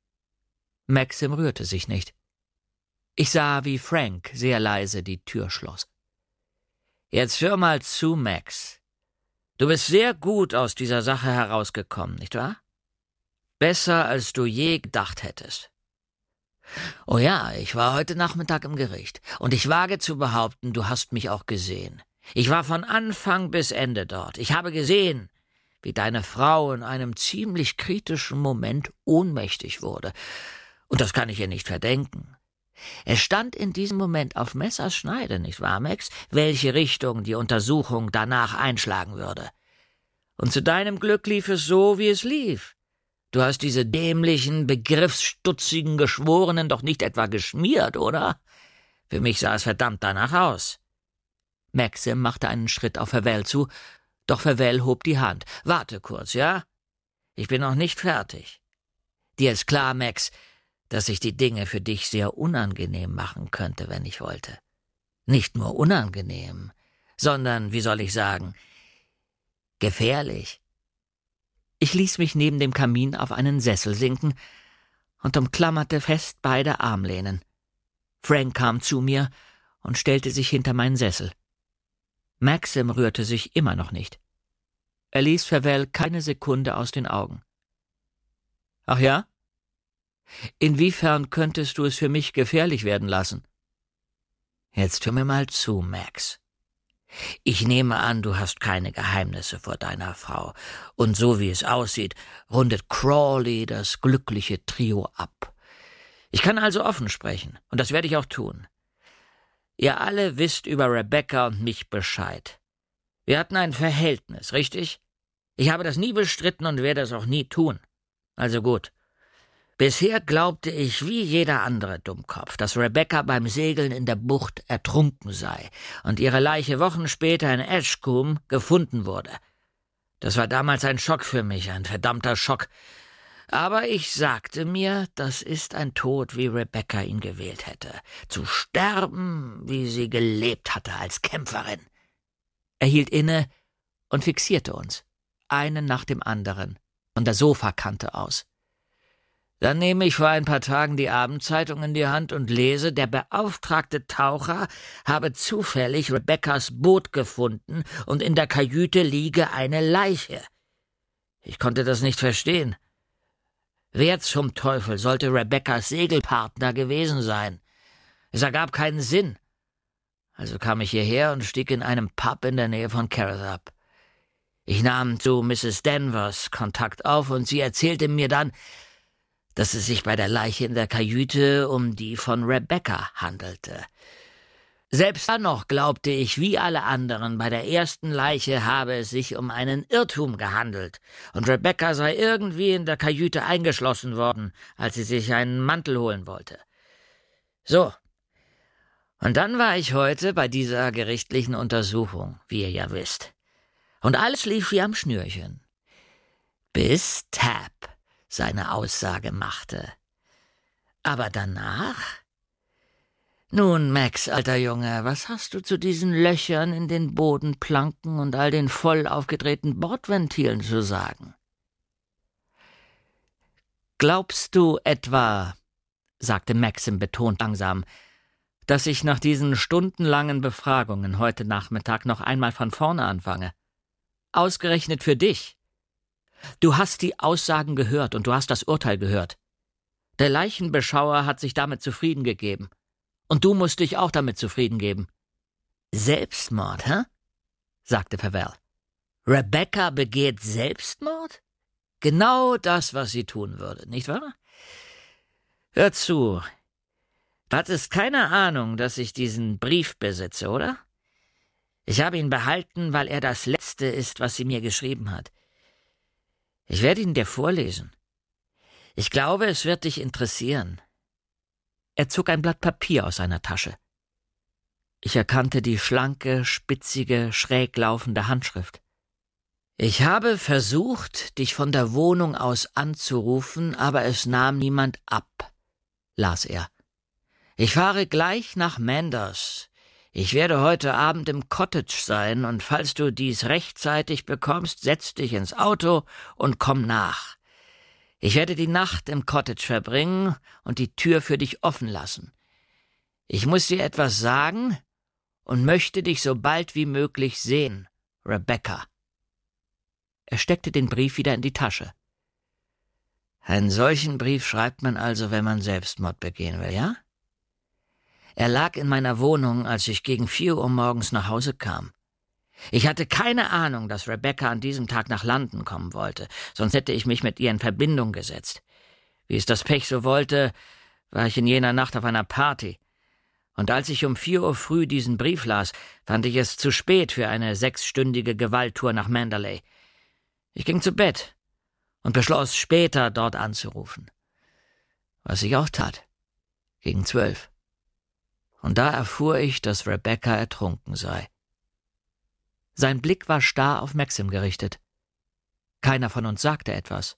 Maxim rührte sich nicht. Ich sah, wie Frank sehr leise die Tür schloss. »Jetzt hör mal zu, Max. Du bist sehr gut aus dieser Sache herausgekommen, nicht wahr? Besser, als du je gedacht hättest. Oh ja, ich war heute Nachmittag im Gericht, und ich wage zu behaupten, du hast mich auch gesehen. Ich war von Anfang bis Ende dort. Ich habe gesehen, wie deine Frau in einem ziemlich kritischen Moment ohnmächtig wurde. Und das kann ich ihr nicht verdenken. Es stand in diesem Moment auf Messers Schneide, nicht wahr, Max, welche Richtung die Untersuchung danach einschlagen würde. Und zu deinem Glück lief es so, wie es lief. Du hast diese dämlichen, begriffsstutzigen Geschworenen doch nicht etwa geschmiert, oder? Für mich sah es verdammt danach aus.« Maxim machte einen Schritt auf Favell zu, doch Favell hob die Hand. »Warte kurz, ja? Ich bin noch nicht fertig. Dir ist klar, Max, dass ich die Dinge für dich sehr unangenehm machen könnte, wenn ich wollte. Nicht nur unangenehm, sondern, wie soll ich sagen, gefährlich.« Ich ließ mich neben dem Kamin auf einen Sessel sinken und umklammerte fest beide Armlehnen. Frank kam zu mir und stellte sich hinter meinen Sessel. Maxim rührte sich immer noch nicht. Er ließ Farewell keine Sekunde aus den Augen. »Ach ja? Inwiefern könntest du es für mich gefährlich werden lassen?« »Jetzt hör mir mal zu, Max. Ich nehme an, du hast keine Geheimnisse vor deiner Frau. Und so wie es aussieht, rundet Crawley das glückliche Trio ab. Ich kann also offen sprechen, und das werde ich auch tun. Ihr alle wisst über Rebecca und mich Bescheid. Wir hatten ein Verhältnis, richtig? Ich habe das nie bestritten und werde es auch nie tun. Also gut. Bisher glaubte ich, wie jeder andere Dummkopf, dass Rebecca beim Segeln in der Bucht ertrunken sei und ihre Leiche Wochen später in Edgecombe gefunden wurde. Das war damals ein Schock für mich, ein verdammter Schock. Aber ich sagte mir, das ist ein Tod, wie Rebecca ihn gewählt hätte. Zu sterben, wie sie gelebt hatte als Kämpferin. Er hielt inne und fixierte uns, einen nach dem anderen, von der Sofakante aus. Dann nehme ich vor ein paar Tagen die Abendzeitung in die Hand und lese, der beauftragte Taucher habe zufällig Rebeccas Boot gefunden und in der Kajüte liege eine Leiche. Ich konnte das nicht verstehen. Wer zum Teufel sollte Rebeccas Segelpartner gewesen sein? Es ergab keinen Sinn. Also kam ich hierher und stieg in einem Pub in der Nähe von Carruth ab. Ich nahm zu Misses Danvers Kontakt auf und sie erzählte mir dann, dass es sich bei der Leiche in der Kajüte um die von Rebecca handelte. Selbst dann noch glaubte ich, wie alle anderen, bei der ersten Leiche habe es sich um einen Irrtum gehandelt und Rebecca sei irgendwie in der Kajüte eingeschlossen worden, als sie sich einen Mantel holen wollte. So, und dann war ich heute bei dieser gerichtlichen Untersuchung, wie ihr ja wisst. Und alles lief wie am Schnürchen. Bis Tapp seine Aussage machte. Aber danach? Nun, Max, alter Junge, was hast du zu diesen Löchern in den Bodenplanken und all den voll aufgedrehten Bordventilen zu sagen? Glaubst du etwa, sagte Maxim betont langsam, dass ich nach diesen stundenlangen Befragungen heute Nachmittag noch einmal von vorne anfange? Ausgerechnet für dich. Du hast die Aussagen gehört und du hast das Urteil gehört. Der Leichenbeschauer hat sich damit zufrieden gegeben. Und du musst dich auch damit zufrieden geben. Selbstmord, hä? Sagte Farewell. Rebecca begeht Selbstmord? Genau das, was sie tun würde, nicht wahr? Hör zu. Du hattest keine Ahnung, dass ich diesen Brief besitze, oder? Ich habe ihn behalten, weil er das Letzte ist, was sie mir geschrieben hat. Ich werde ihn dir vorlesen. Ich glaube, es wird dich interessieren. Er zog ein Blatt Papier aus seiner Tasche. Ich erkannte die schlanke, spitzige, schräg laufende Handschrift. Ich habe versucht, dich von der Wohnung aus anzurufen, aber es nahm niemand ab, las er. Ich fahre gleich nach Manders. Ich werde heute Abend im Cottage sein, und falls du dies rechtzeitig bekommst, setz dich ins Auto und komm nach. Ich werde die Nacht im Cottage verbringen und die Tür für dich offen lassen. Ich muss dir etwas sagen und möchte dich so bald wie möglich sehen, Rebecca. Er steckte den Brief wieder in die Tasche. Einen solchen Brief schreibt man also, wenn man Selbstmord begehen will, ja? Er lag in meiner Wohnung, als ich gegen vier Uhr morgens nach Hause kam. Ich hatte keine Ahnung, dass Rebecca an diesem Tag nach London kommen wollte, sonst hätte ich mich mit ihr in Verbindung gesetzt. Wie es das Pech so wollte, war ich in jener Nacht auf einer Party. Und als ich um vier Uhr früh diesen Brief las, fand ich es zu spät für eine sechsstündige Gewalttour nach Mandalay. Ich ging zu Bett und beschloss, später dort anzurufen. Was ich auch tat, gegen zwölf. Und da erfuhr ich, dass Rebecca ertrunken sei. Sein Blick war starr auf Maxim gerichtet. Keiner von uns sagte etwas.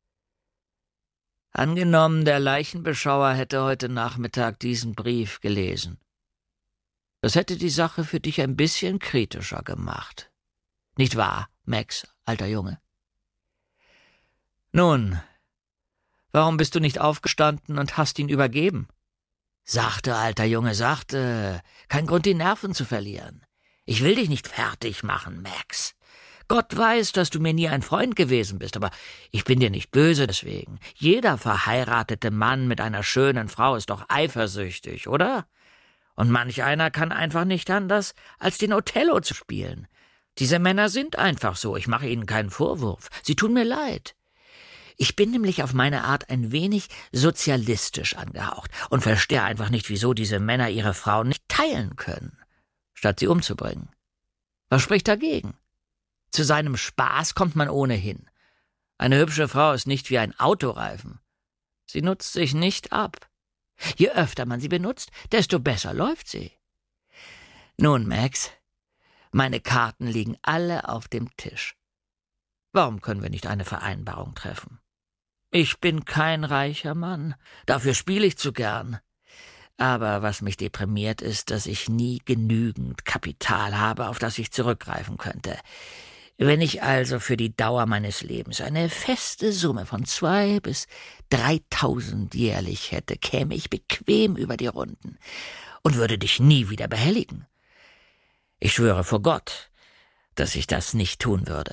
Angenommen, der Leichenbeschauer hätte heute Nachmittag diesen Brief gelesen. Das hätte die Sache für dich ein bisschen kritischer gemacht. Nicht wahr, Max, alter Junge? Nun, warum bist du nicht aufgestanden und hast ihn übergeben? Sachte, alter Junge, sachte. Kein Grund, die Nerven zu verlieren. Ich will dich nicht fertig machen, Max. Gott weiß, dass du mir nie ein Freund gewesen bist, aber ich bin dir nicht böse deswegen. Jeder verheiratete Mann mit einer schönen Frau ist doch eifersüchtig, oder? Und manch einer kann einfach nicht anders, als den Othello zu spielen. Diese Männer sind einfach so, ich mache ihnen keinen Vorwurf. Sie tun mir leid. Ich bin nämlich auf meine Art ein wenig sozialistisch angehaucht und verstehe einfach nicht, wieso diese Männer ihre Frauen nicht teilen können, statt sie umzubringen. Was spricht dagegen? Zu seinem Spaß kommt man ohnehin. Eine hübsche Frau ist nicht wie ein Autoreifen. Sie nutzt sich nicht ab. Je öfter man sie benutzt, desto besser läuft sie. Nun, Max, meine Karten liegen alle auf dem Tisch. Warum können wir nicht eine Vereinbarung treffen? Ich bin kein reicher Mann, dafür spiele ich zu gern. Aber was mich deprimiert ist, dass ich nie genügend Kapital habe, auf das ich zurückgreifen könnte. Wenn ich also für die Dauer meines Lebens eine feste Summe von zwei bis dreitausend jährlich hätte, käme ich bequem über die Runden und würde dich nie wieder behelligen. Ich schwöre vor Gott, dass ich das nicht tun würde.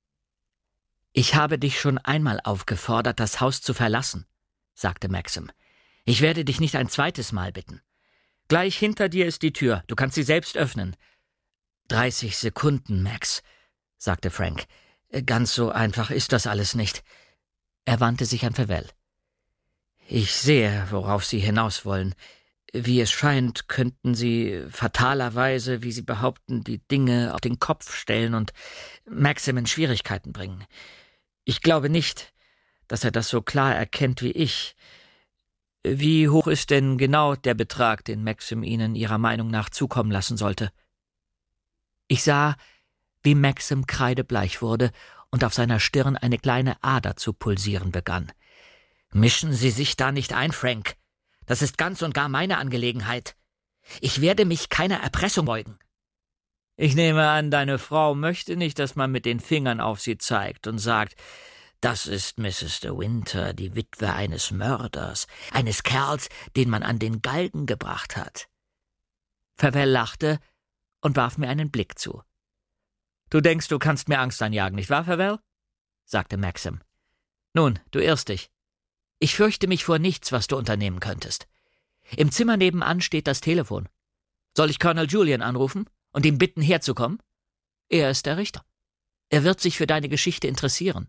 »Ich habe dich schon einmal aufgefordert, das Haus zu verlassen«, sagte Maxim. »Ich werde dich nicht ein zweites Mal bitten. Gleich hinter dir ist die Tür, du kannst sie selbst öffnen.« »Dreißig Sekunden, Max«, sagte Frank. »Ganz so einfach ist das alles nicht.« Er wandte sich an Favell. »Ich sehe, worauf Sie hinaus wollen. Wie es scheint, könnten Sie fatalerweise, wie Sie behaupten, die Dinge auf den Kopf stellen und Maxim in Schwierigkeiten bringen. Ich glaube nicht, dass er das so klar erkennt wie ich. Wie hoch ist denn genau der Betrag, den Maxim Ihnen Ihrer Meinung nach zukommen lassen sollte?« Ich sah, wie Maxim kreidebleich wurde und auf seiner Stirn eine kleine Ader zu pulsieren begann. »Mischen Sie sich da nicht ein, Frank. Das ist ganz und gar meine Angelegenheit. Ich werde mich keiner Erpressung beugen.« »Ich nehme an, deine Frau möchte nicht, dass man mit den Fingern auf sie zeigt und sagt, das ist Misses de Winter, die Witwe eines Mörders, eines Kerls, den man an den Galgen gebracht hat.« Favell lachte und warf mir einen Blick zu. »Du denkst, du kannst mir Angst einjagen, nicht wahr, Favell?« sagte Maxim. »Nun, du irrst dich. Ich fürchte mich vor nichts, was du unternehmen könntest. Im Zimmer nebenan steht das Telefon. Soll ich Colonel Julian anrufen und ihn bitten, herzukommen? Er ist der Richter. Er wird sich für deine Geschichte interessieren.«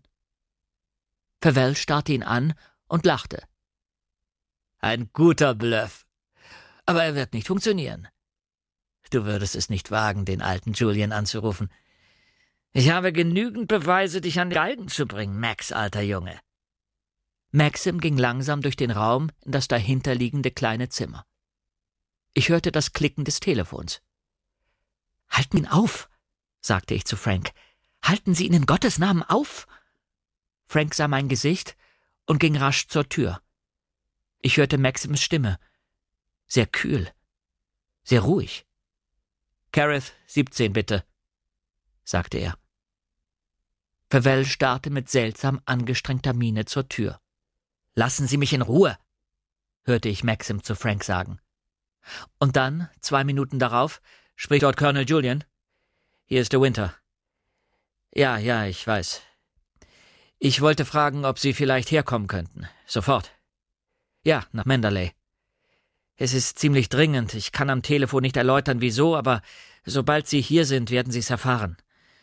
Favell starrte ihn an und lachte. »Ein guter Bluff. Aber er wird nicht funktionieren. Du würdest es nicht wagen, den alten Julian anzurufen. Ich habe genügend Beweise, dich an den Galgen zu bringen, Max, alter Junge.« Maxim ging langsam durch den Raum in das dahinterliegende kleine Zimmer. Ich hörte das Klicken des Telefons. »Halten ihn auf«, sagte ich zu Frank. »Halten Sie ihn in Gottes Namen auf!« Frank sah mein Gesicht und ging rasch zur Tür. Ich hörte Maxims Stimme. Sehr kühl, sehr ruhig. »Careth, siebzehn bitte«, sagte er. Favell starrte mit seltsam angestrengter Miene zur Tür. »Lassen Sie mich in Ruhe«, hörte ich Maxim zu Frank sagen. Und dann, zwei Minuten darauf, spricht dort Colonel Julian. »Hier ist de Winter.« »Ja, ja, ich weiß. Ich wollte fragen, ob Sie vielleicht herkommen könnten. Sofort.« »Ja, nach Manderley. Es ist ziemlich dringend. Ich kann am Telefon nicht erläutern, wieso, aber sobald Sie hier sind, werden Sie es erfahren.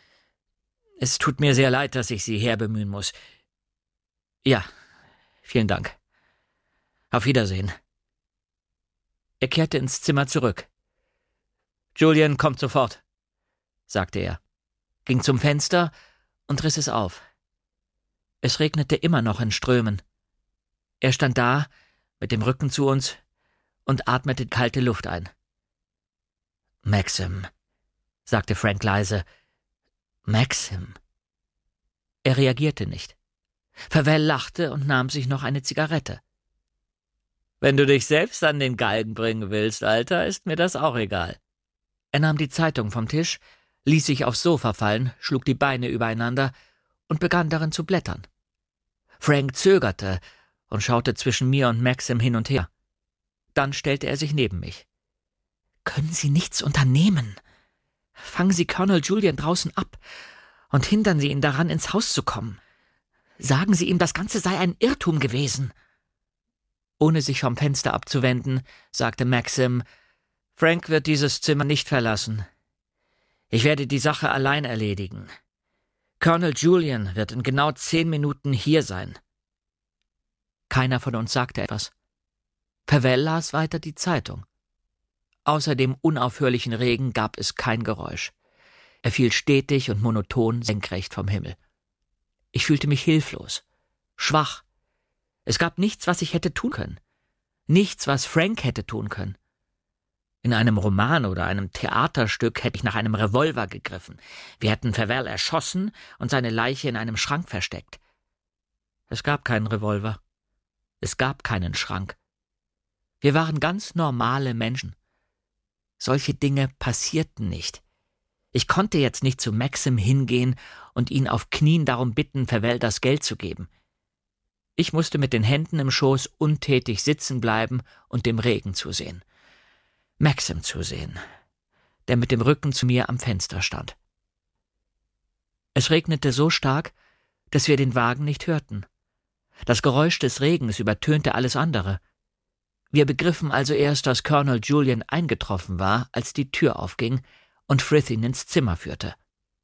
Es tut mir sehr leid, dass ich Sie herbemühen muss. Ja, vielen Dank. Auf Wiedersehen.« Er kehrte ins Zimmer zurück. »Julian kommt sofort«, sagte er, ging zum Fenster und riss es auf. Es regnete immer noch in Strömen. Er stand da, mit dem Rücken zu uns, und atmete kalte Luft ein. »Maxim«, sagte Frank leise. »Maxim.« Er reagierte nicht. Favell lachte und nahm sich noch eine Zigarette. »Wenn du dich selbst an den Galgen bringen willst, Alter, ist mir das auch egal.« Er nahm die Zeitung vom Tisch, ließ sich aufs Sofa fallen, schlug die Beine übereinander und begann darin zu blättern. Frank zögerte und schaute zwischen mir und Maxim hin und her. Dann stellte er sich neben mich. »Können Sie nichts unternehmen? Fangen Sie Colonel Julian draußen ab und hindern Sie ihn daran, ins Haus zu kommen. Sagen Sie ihm, das Ganze sei ein Irrtum gewesen.« Ohne sich vom Fenster abzuwenden, sagte Maxim, »Frank wird dieses Zimmer nicht verlassen. Ich werde die Sache allein erledigen. Colonel Julian wird in genau zehn Minuten hier sein.« Keiner von uns sagte etwas. Pavel las weiter die Zeitung. Außer dem unaufhörlichen Regen gab es kein Geräusch. Er fiel stetig und monoton senkrecht vom Himmel. Ich fühlte mich hilflos, schwach. Es gab nichts, was ich hätte tun können. Nichts, was Frank hätte tun können. In einem Roman oder einem Theaterstück hätte ich nach einem Revolver gegriffen. Wir hätten Pavel erschossen und seine Leiche in einem Schrank versteckt. Es gab keinen Revolver. Es gab keinen Schrank. Wir waren ganz normale Menschen. Solche Dinge passierten nicht. Ich konnte jetzt nicht zu Maxim hingehen und ihn auf Knien darum bitten, Pavel das Geld zu geben. Ich musste mit den Händen im Schoß untätig sitzen bleiben und dem Regen zusehen. Maxim zusehen, der mit dem Rücken zu mir am Fenster stand. Es regnete so stark, dass wir den Wagen nicht hörten. Das Geräusch des Regens übertönte alles andere. Wir begriffen also erst, dass Colonel Julian eingetroffen war, als die Tür aufging und Frith ihn ins Zimmer führte.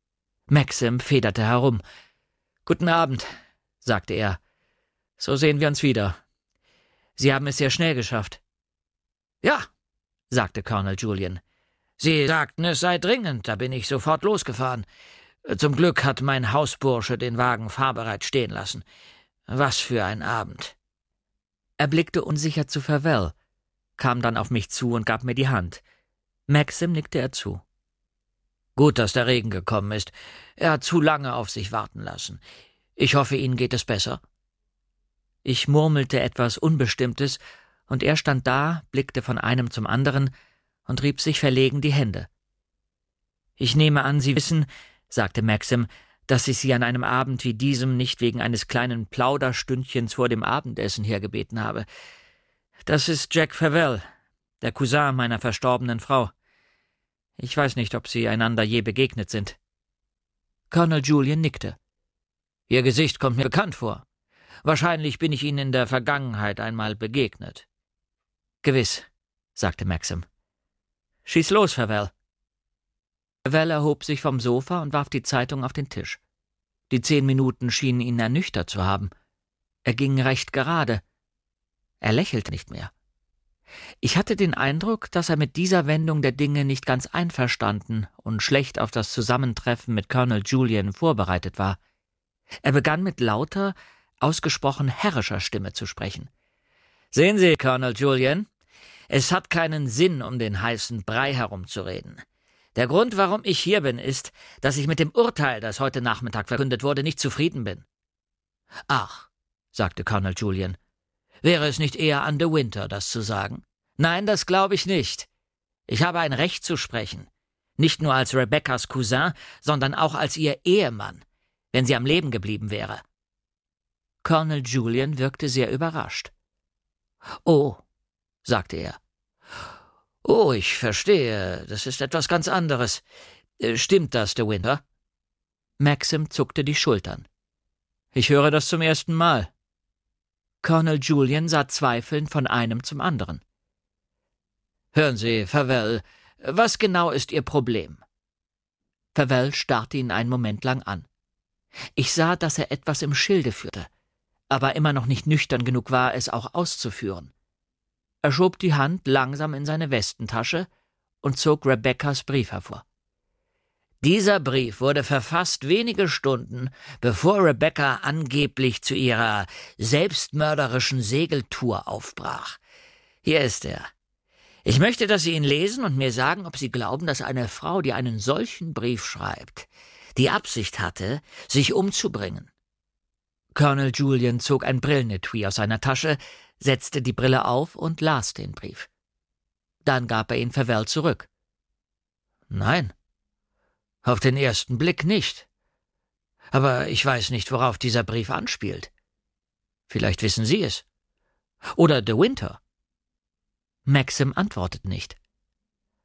Maxim federte herum. »Guten Abend«, sagte er. »So sehen wir uns wieder. Sie haben es sehr schnell geschafft.« »Ja«, sagte Colonel Julian. »Sie sagten, es sei dringend, da bin ich sofort losgefahren. Zum Glück hat mein Hausbursche den Wagen fahrbereit stehen lassen. Was für ein Abend.« Er blickte unsicher zu Pavel, kam dann auf mich zu und gab mir die Hand. Maxim nickte er zu. »Gut, dass der Regen gekommen ist. Er hat zu lange auf sich warten lassen. Ich hoffe, Ihnen geht es besser.« Ich murmelte etwas Unbestimmtes, und er stand da, blickte von einem zum anderen und rieb sich verlegen die Hände. »Ich nehme an, Sie wissen«, sagte Maxim, »dass ich Sie an einem Abend wie diesem nicht wegen eines kleinen Plauderstündchens vor dem Abendessen hergebeten habe. Das ist Jack Pavel, der Cousin meiner verstorbenen Frau. Ich weiß nicht, ob Sie einander je begegnet sind.« Colonel Julian nickte. »Ihr Gesicht kommt mir bekannt vor. Wahrscheinlich bin ich Ihnen in der Vergangenheit einmal begegnet.« »Gewiss«, sagte Maxim. »Schieß los, Pavel.« Pavel erhob sich vom Sofa und warf die Zeitung auf den Tisch. Die zehn Minuten schienen ihn ernüchtert zu haben. Er ging recht gerade. Er lächelte nicht mehr. Ich hatte den Eindruck, dass er mit dieser Wendung der Dinge nicht ganz einverstanden und schlecht auf das Zusammentreffen mit Colonel Julian vorbereitet war. Er begann mit lauter, ausgesprochen herrischer Stimme zu sprechen. »Sehen Sie, Colonel Julian, es hat keinen Sinn, um den heißen Brei herumzureden. Der Grund, warum ich hier bin, ist, dass ich mit dem Urteil, das heute Nachmittag verkündet wurde, nicht zufrieden bin.« »Ach«, sagte Colonel Julian, »wäre es nicht eher an De Winter, das zu sagen?« »Nein, das glaube ich nicht. Ich habe ein Recht zu sprechen. Nicht nur als Rebeccas Cousin, sondern auch als ihr Ehemann, wenn sie am Leben geblieben wäre.« Colonel Julian wirkte sehr überrascht. »Oh«, sagte er. »Oh, ich verstehe. Das ist etwas ganz anderes. Stimmt das, De Winter?« Maxim zuckte die Schultern. »Ich höre das zum ersten Mal.« Colonel Julian sah zweifelnd von einem zum anderen. »Hören Sie, Pavel, was genau ist Ihr Problem?« Pavel starrte ihn einen Moment lang an. Ich sah, dass er etwas im Schilde führte, aber immer noch nicht nüchtern genug war, es auch auszuführen. Er schob die Hand langsam in seine Westentasche und zog Rebeccas Brief hervor. »Dieser Brief wurde verfasst wenige Stunden, bevor Rebecca angeblich zu ihrer selbstmörderischen Segeltour aufbrach. Hier ist er. Ich möchte, dass Sie ihn lesen und mir sagen, ob Sie glauben, dass eine Frau, die einen solchen Brief schreibt, die Absicht hatte, sich umzubringen.« Colonel Julian zog ein Brillenetui aus seiner Tasche, setzte die Brille auf und las den Brief. Dann gab er ihn Pavel zurück. »Nein, auf den ersten Blick nicht. Aber ich weiß nicht, worauf dieser Brief anspielt. Vielleicht wissen Sie es. Oder De Winter.« Maxim antwortete nicht.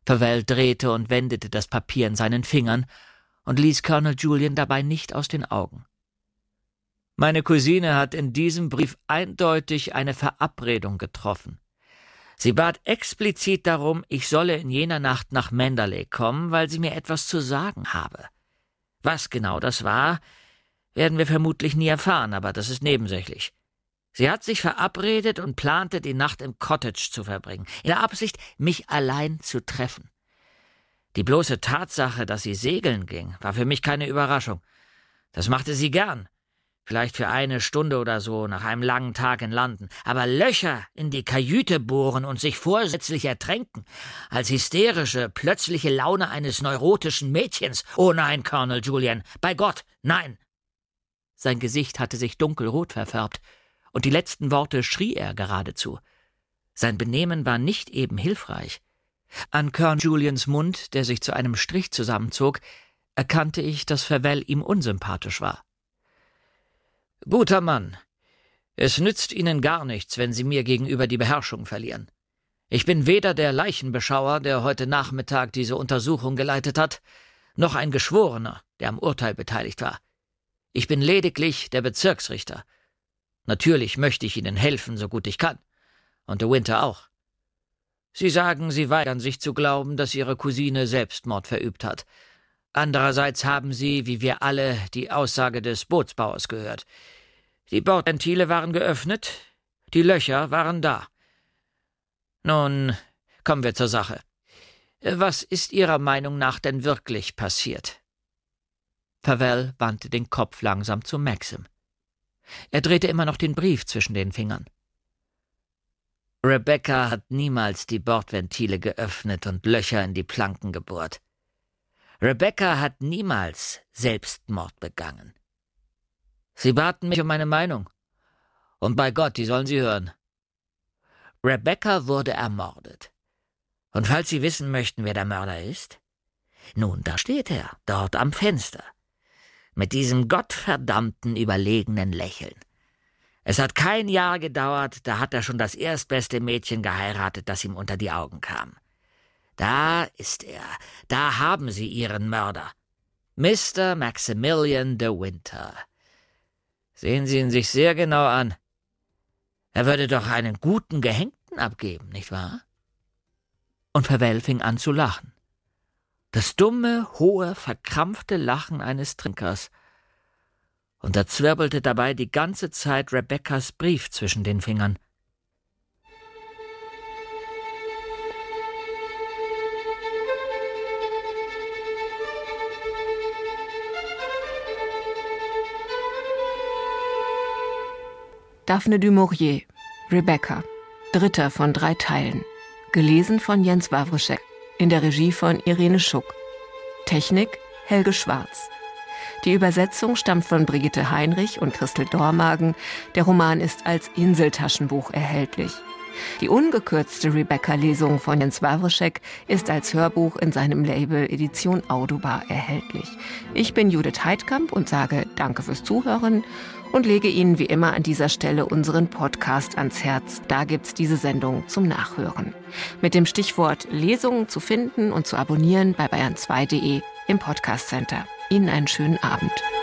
Favell drehte und wendete das Papier in seinen Fingern und ließ Colonel Julian dabei nicht aus den Augen. Meine Cousine hat in diesem Brief eindeutig eine Verabredung getroffen. Sie bat explizit darum, ich solle in jener Nacht nach Manderley kommen, weil sie mir etwas zu sagen habe. Was genau das war, werden wir vermutlich nie erfahren, aber das ist nebensächlich. Sie hat sich verabredet und plante, die Nacht im Cottage zu verbringen, in der Absicht, mich allein zu treffen. Die bloße Tatsache, dass sie segeln ging, war für mich keine Überraschung. Das machte sie gern. Vielleicht für eine Stunde oder so nach einem langen Tag in London. Aber Löcher in die Kajüte bohren und sich vorsätzlich ertränken, als hysterische, plötzliche Laune eines neurotischen Mädchens. Oh nein, Colonel Julian, bei Gott, nein! Sein Gesicht hatte sich dunkelrot verfärbt, und die letzten Worte schrie er geradezu. Sein Benehmen war nicht eben hilfreich. An Colonel Julians Mund, der sich zu einem Strich zusammenzog, erkannte ich, dass Favell ihm unsympathisch war. »Guter Mann, es nützt Ihnen gar nichts, wenn Sie mir gegenüber die Beherrschung verlieren. Ich bin weder der Leichenbeschauer, der heute Nachmittag diese Untersuchung geleitet hat, noch ein Geschworener, der am Urteil beteiligt war. Ich bin lediglich der Bezirksrichter. Natürlich möchte ich Ihnen helfen, so gut ich kann. Und de Winter auch. Sie sagen, Sie weigern sich zu glauben, dass Ihre Cousine Selbstmord verübt hat. Andererseits haben Sie, wie wir alle, die Aussage des Bootsbauers gehört. Die Bordventile waren geöffnet, die Löcher waren da. Nun, kommen wir zur Sache. Was ist Ihrer Meinung nach denn wirklich passiert?« Favell wandte den Kopf langsam zu Maxim. Er drehte immer noch den Brief zwischen den Fingern. »Rebecca hat niemals die Bordventile geöffnet und Löcher in die Planken gebohrt. Rebecca hat niemals Selbstmord begangen. Sie baten mich um meine Meinung. Und bei Gott, die sollen Sie hören. Rebecca wurde ermordet. Und falls Sie wissen möchten, wer der Mörder ist, nun, da steht er, dort am Fenster, mit diesem gottverdammten, überlegenen Lächeln. Es hat kein Jahr gedauert, da hat er schon das erstbeste Mädchen geheiratet, das ihm unter die Augen kam. Da ist er, da haben Sie Ihren Mörder. Mister Maximilian de Winter. Sehen Sie ihn sich sehr genau an. Er würde doch einen guten Gehängten abgeben, nicht wahr?« Und Favell fing an zu lachen. Das dumme, hohe, verkrampfte Lachen eines Trinkers. Und da zwirbelte dabei die ganze Zeit Rebeccas Brief zwischen den Fingern. Daphne du Maurier, Rebecca, dritter von drei Teilen. Gelesen von Jens Wawrzyk, in der Regie von Irene Schuck. Technik Helge Schwarz. Die Übersetzung stammt von Brigitte Heinrich und Christel Dormagen. Der Roman ist als Inseltaschenbuch erhältlich. Die ungekürzte Rebecca-Lesung von Jens Wawrzyk ist als Hörbuch in seinem Label Edition Audiobar erhältlich. Ich bin Judith Heidkamp und sage Danke fürs Zuhören und lege Ihnen wie immer an dieser Stelle unseren Podcast ans Herz. Da gibt's diese Sendung zum Nachhören. Mit dem Stichwort Lesungen zu finden und zu abonnieren bei bayern zwei punkt de im Podcast Center. Ihnen einen schönen Abend.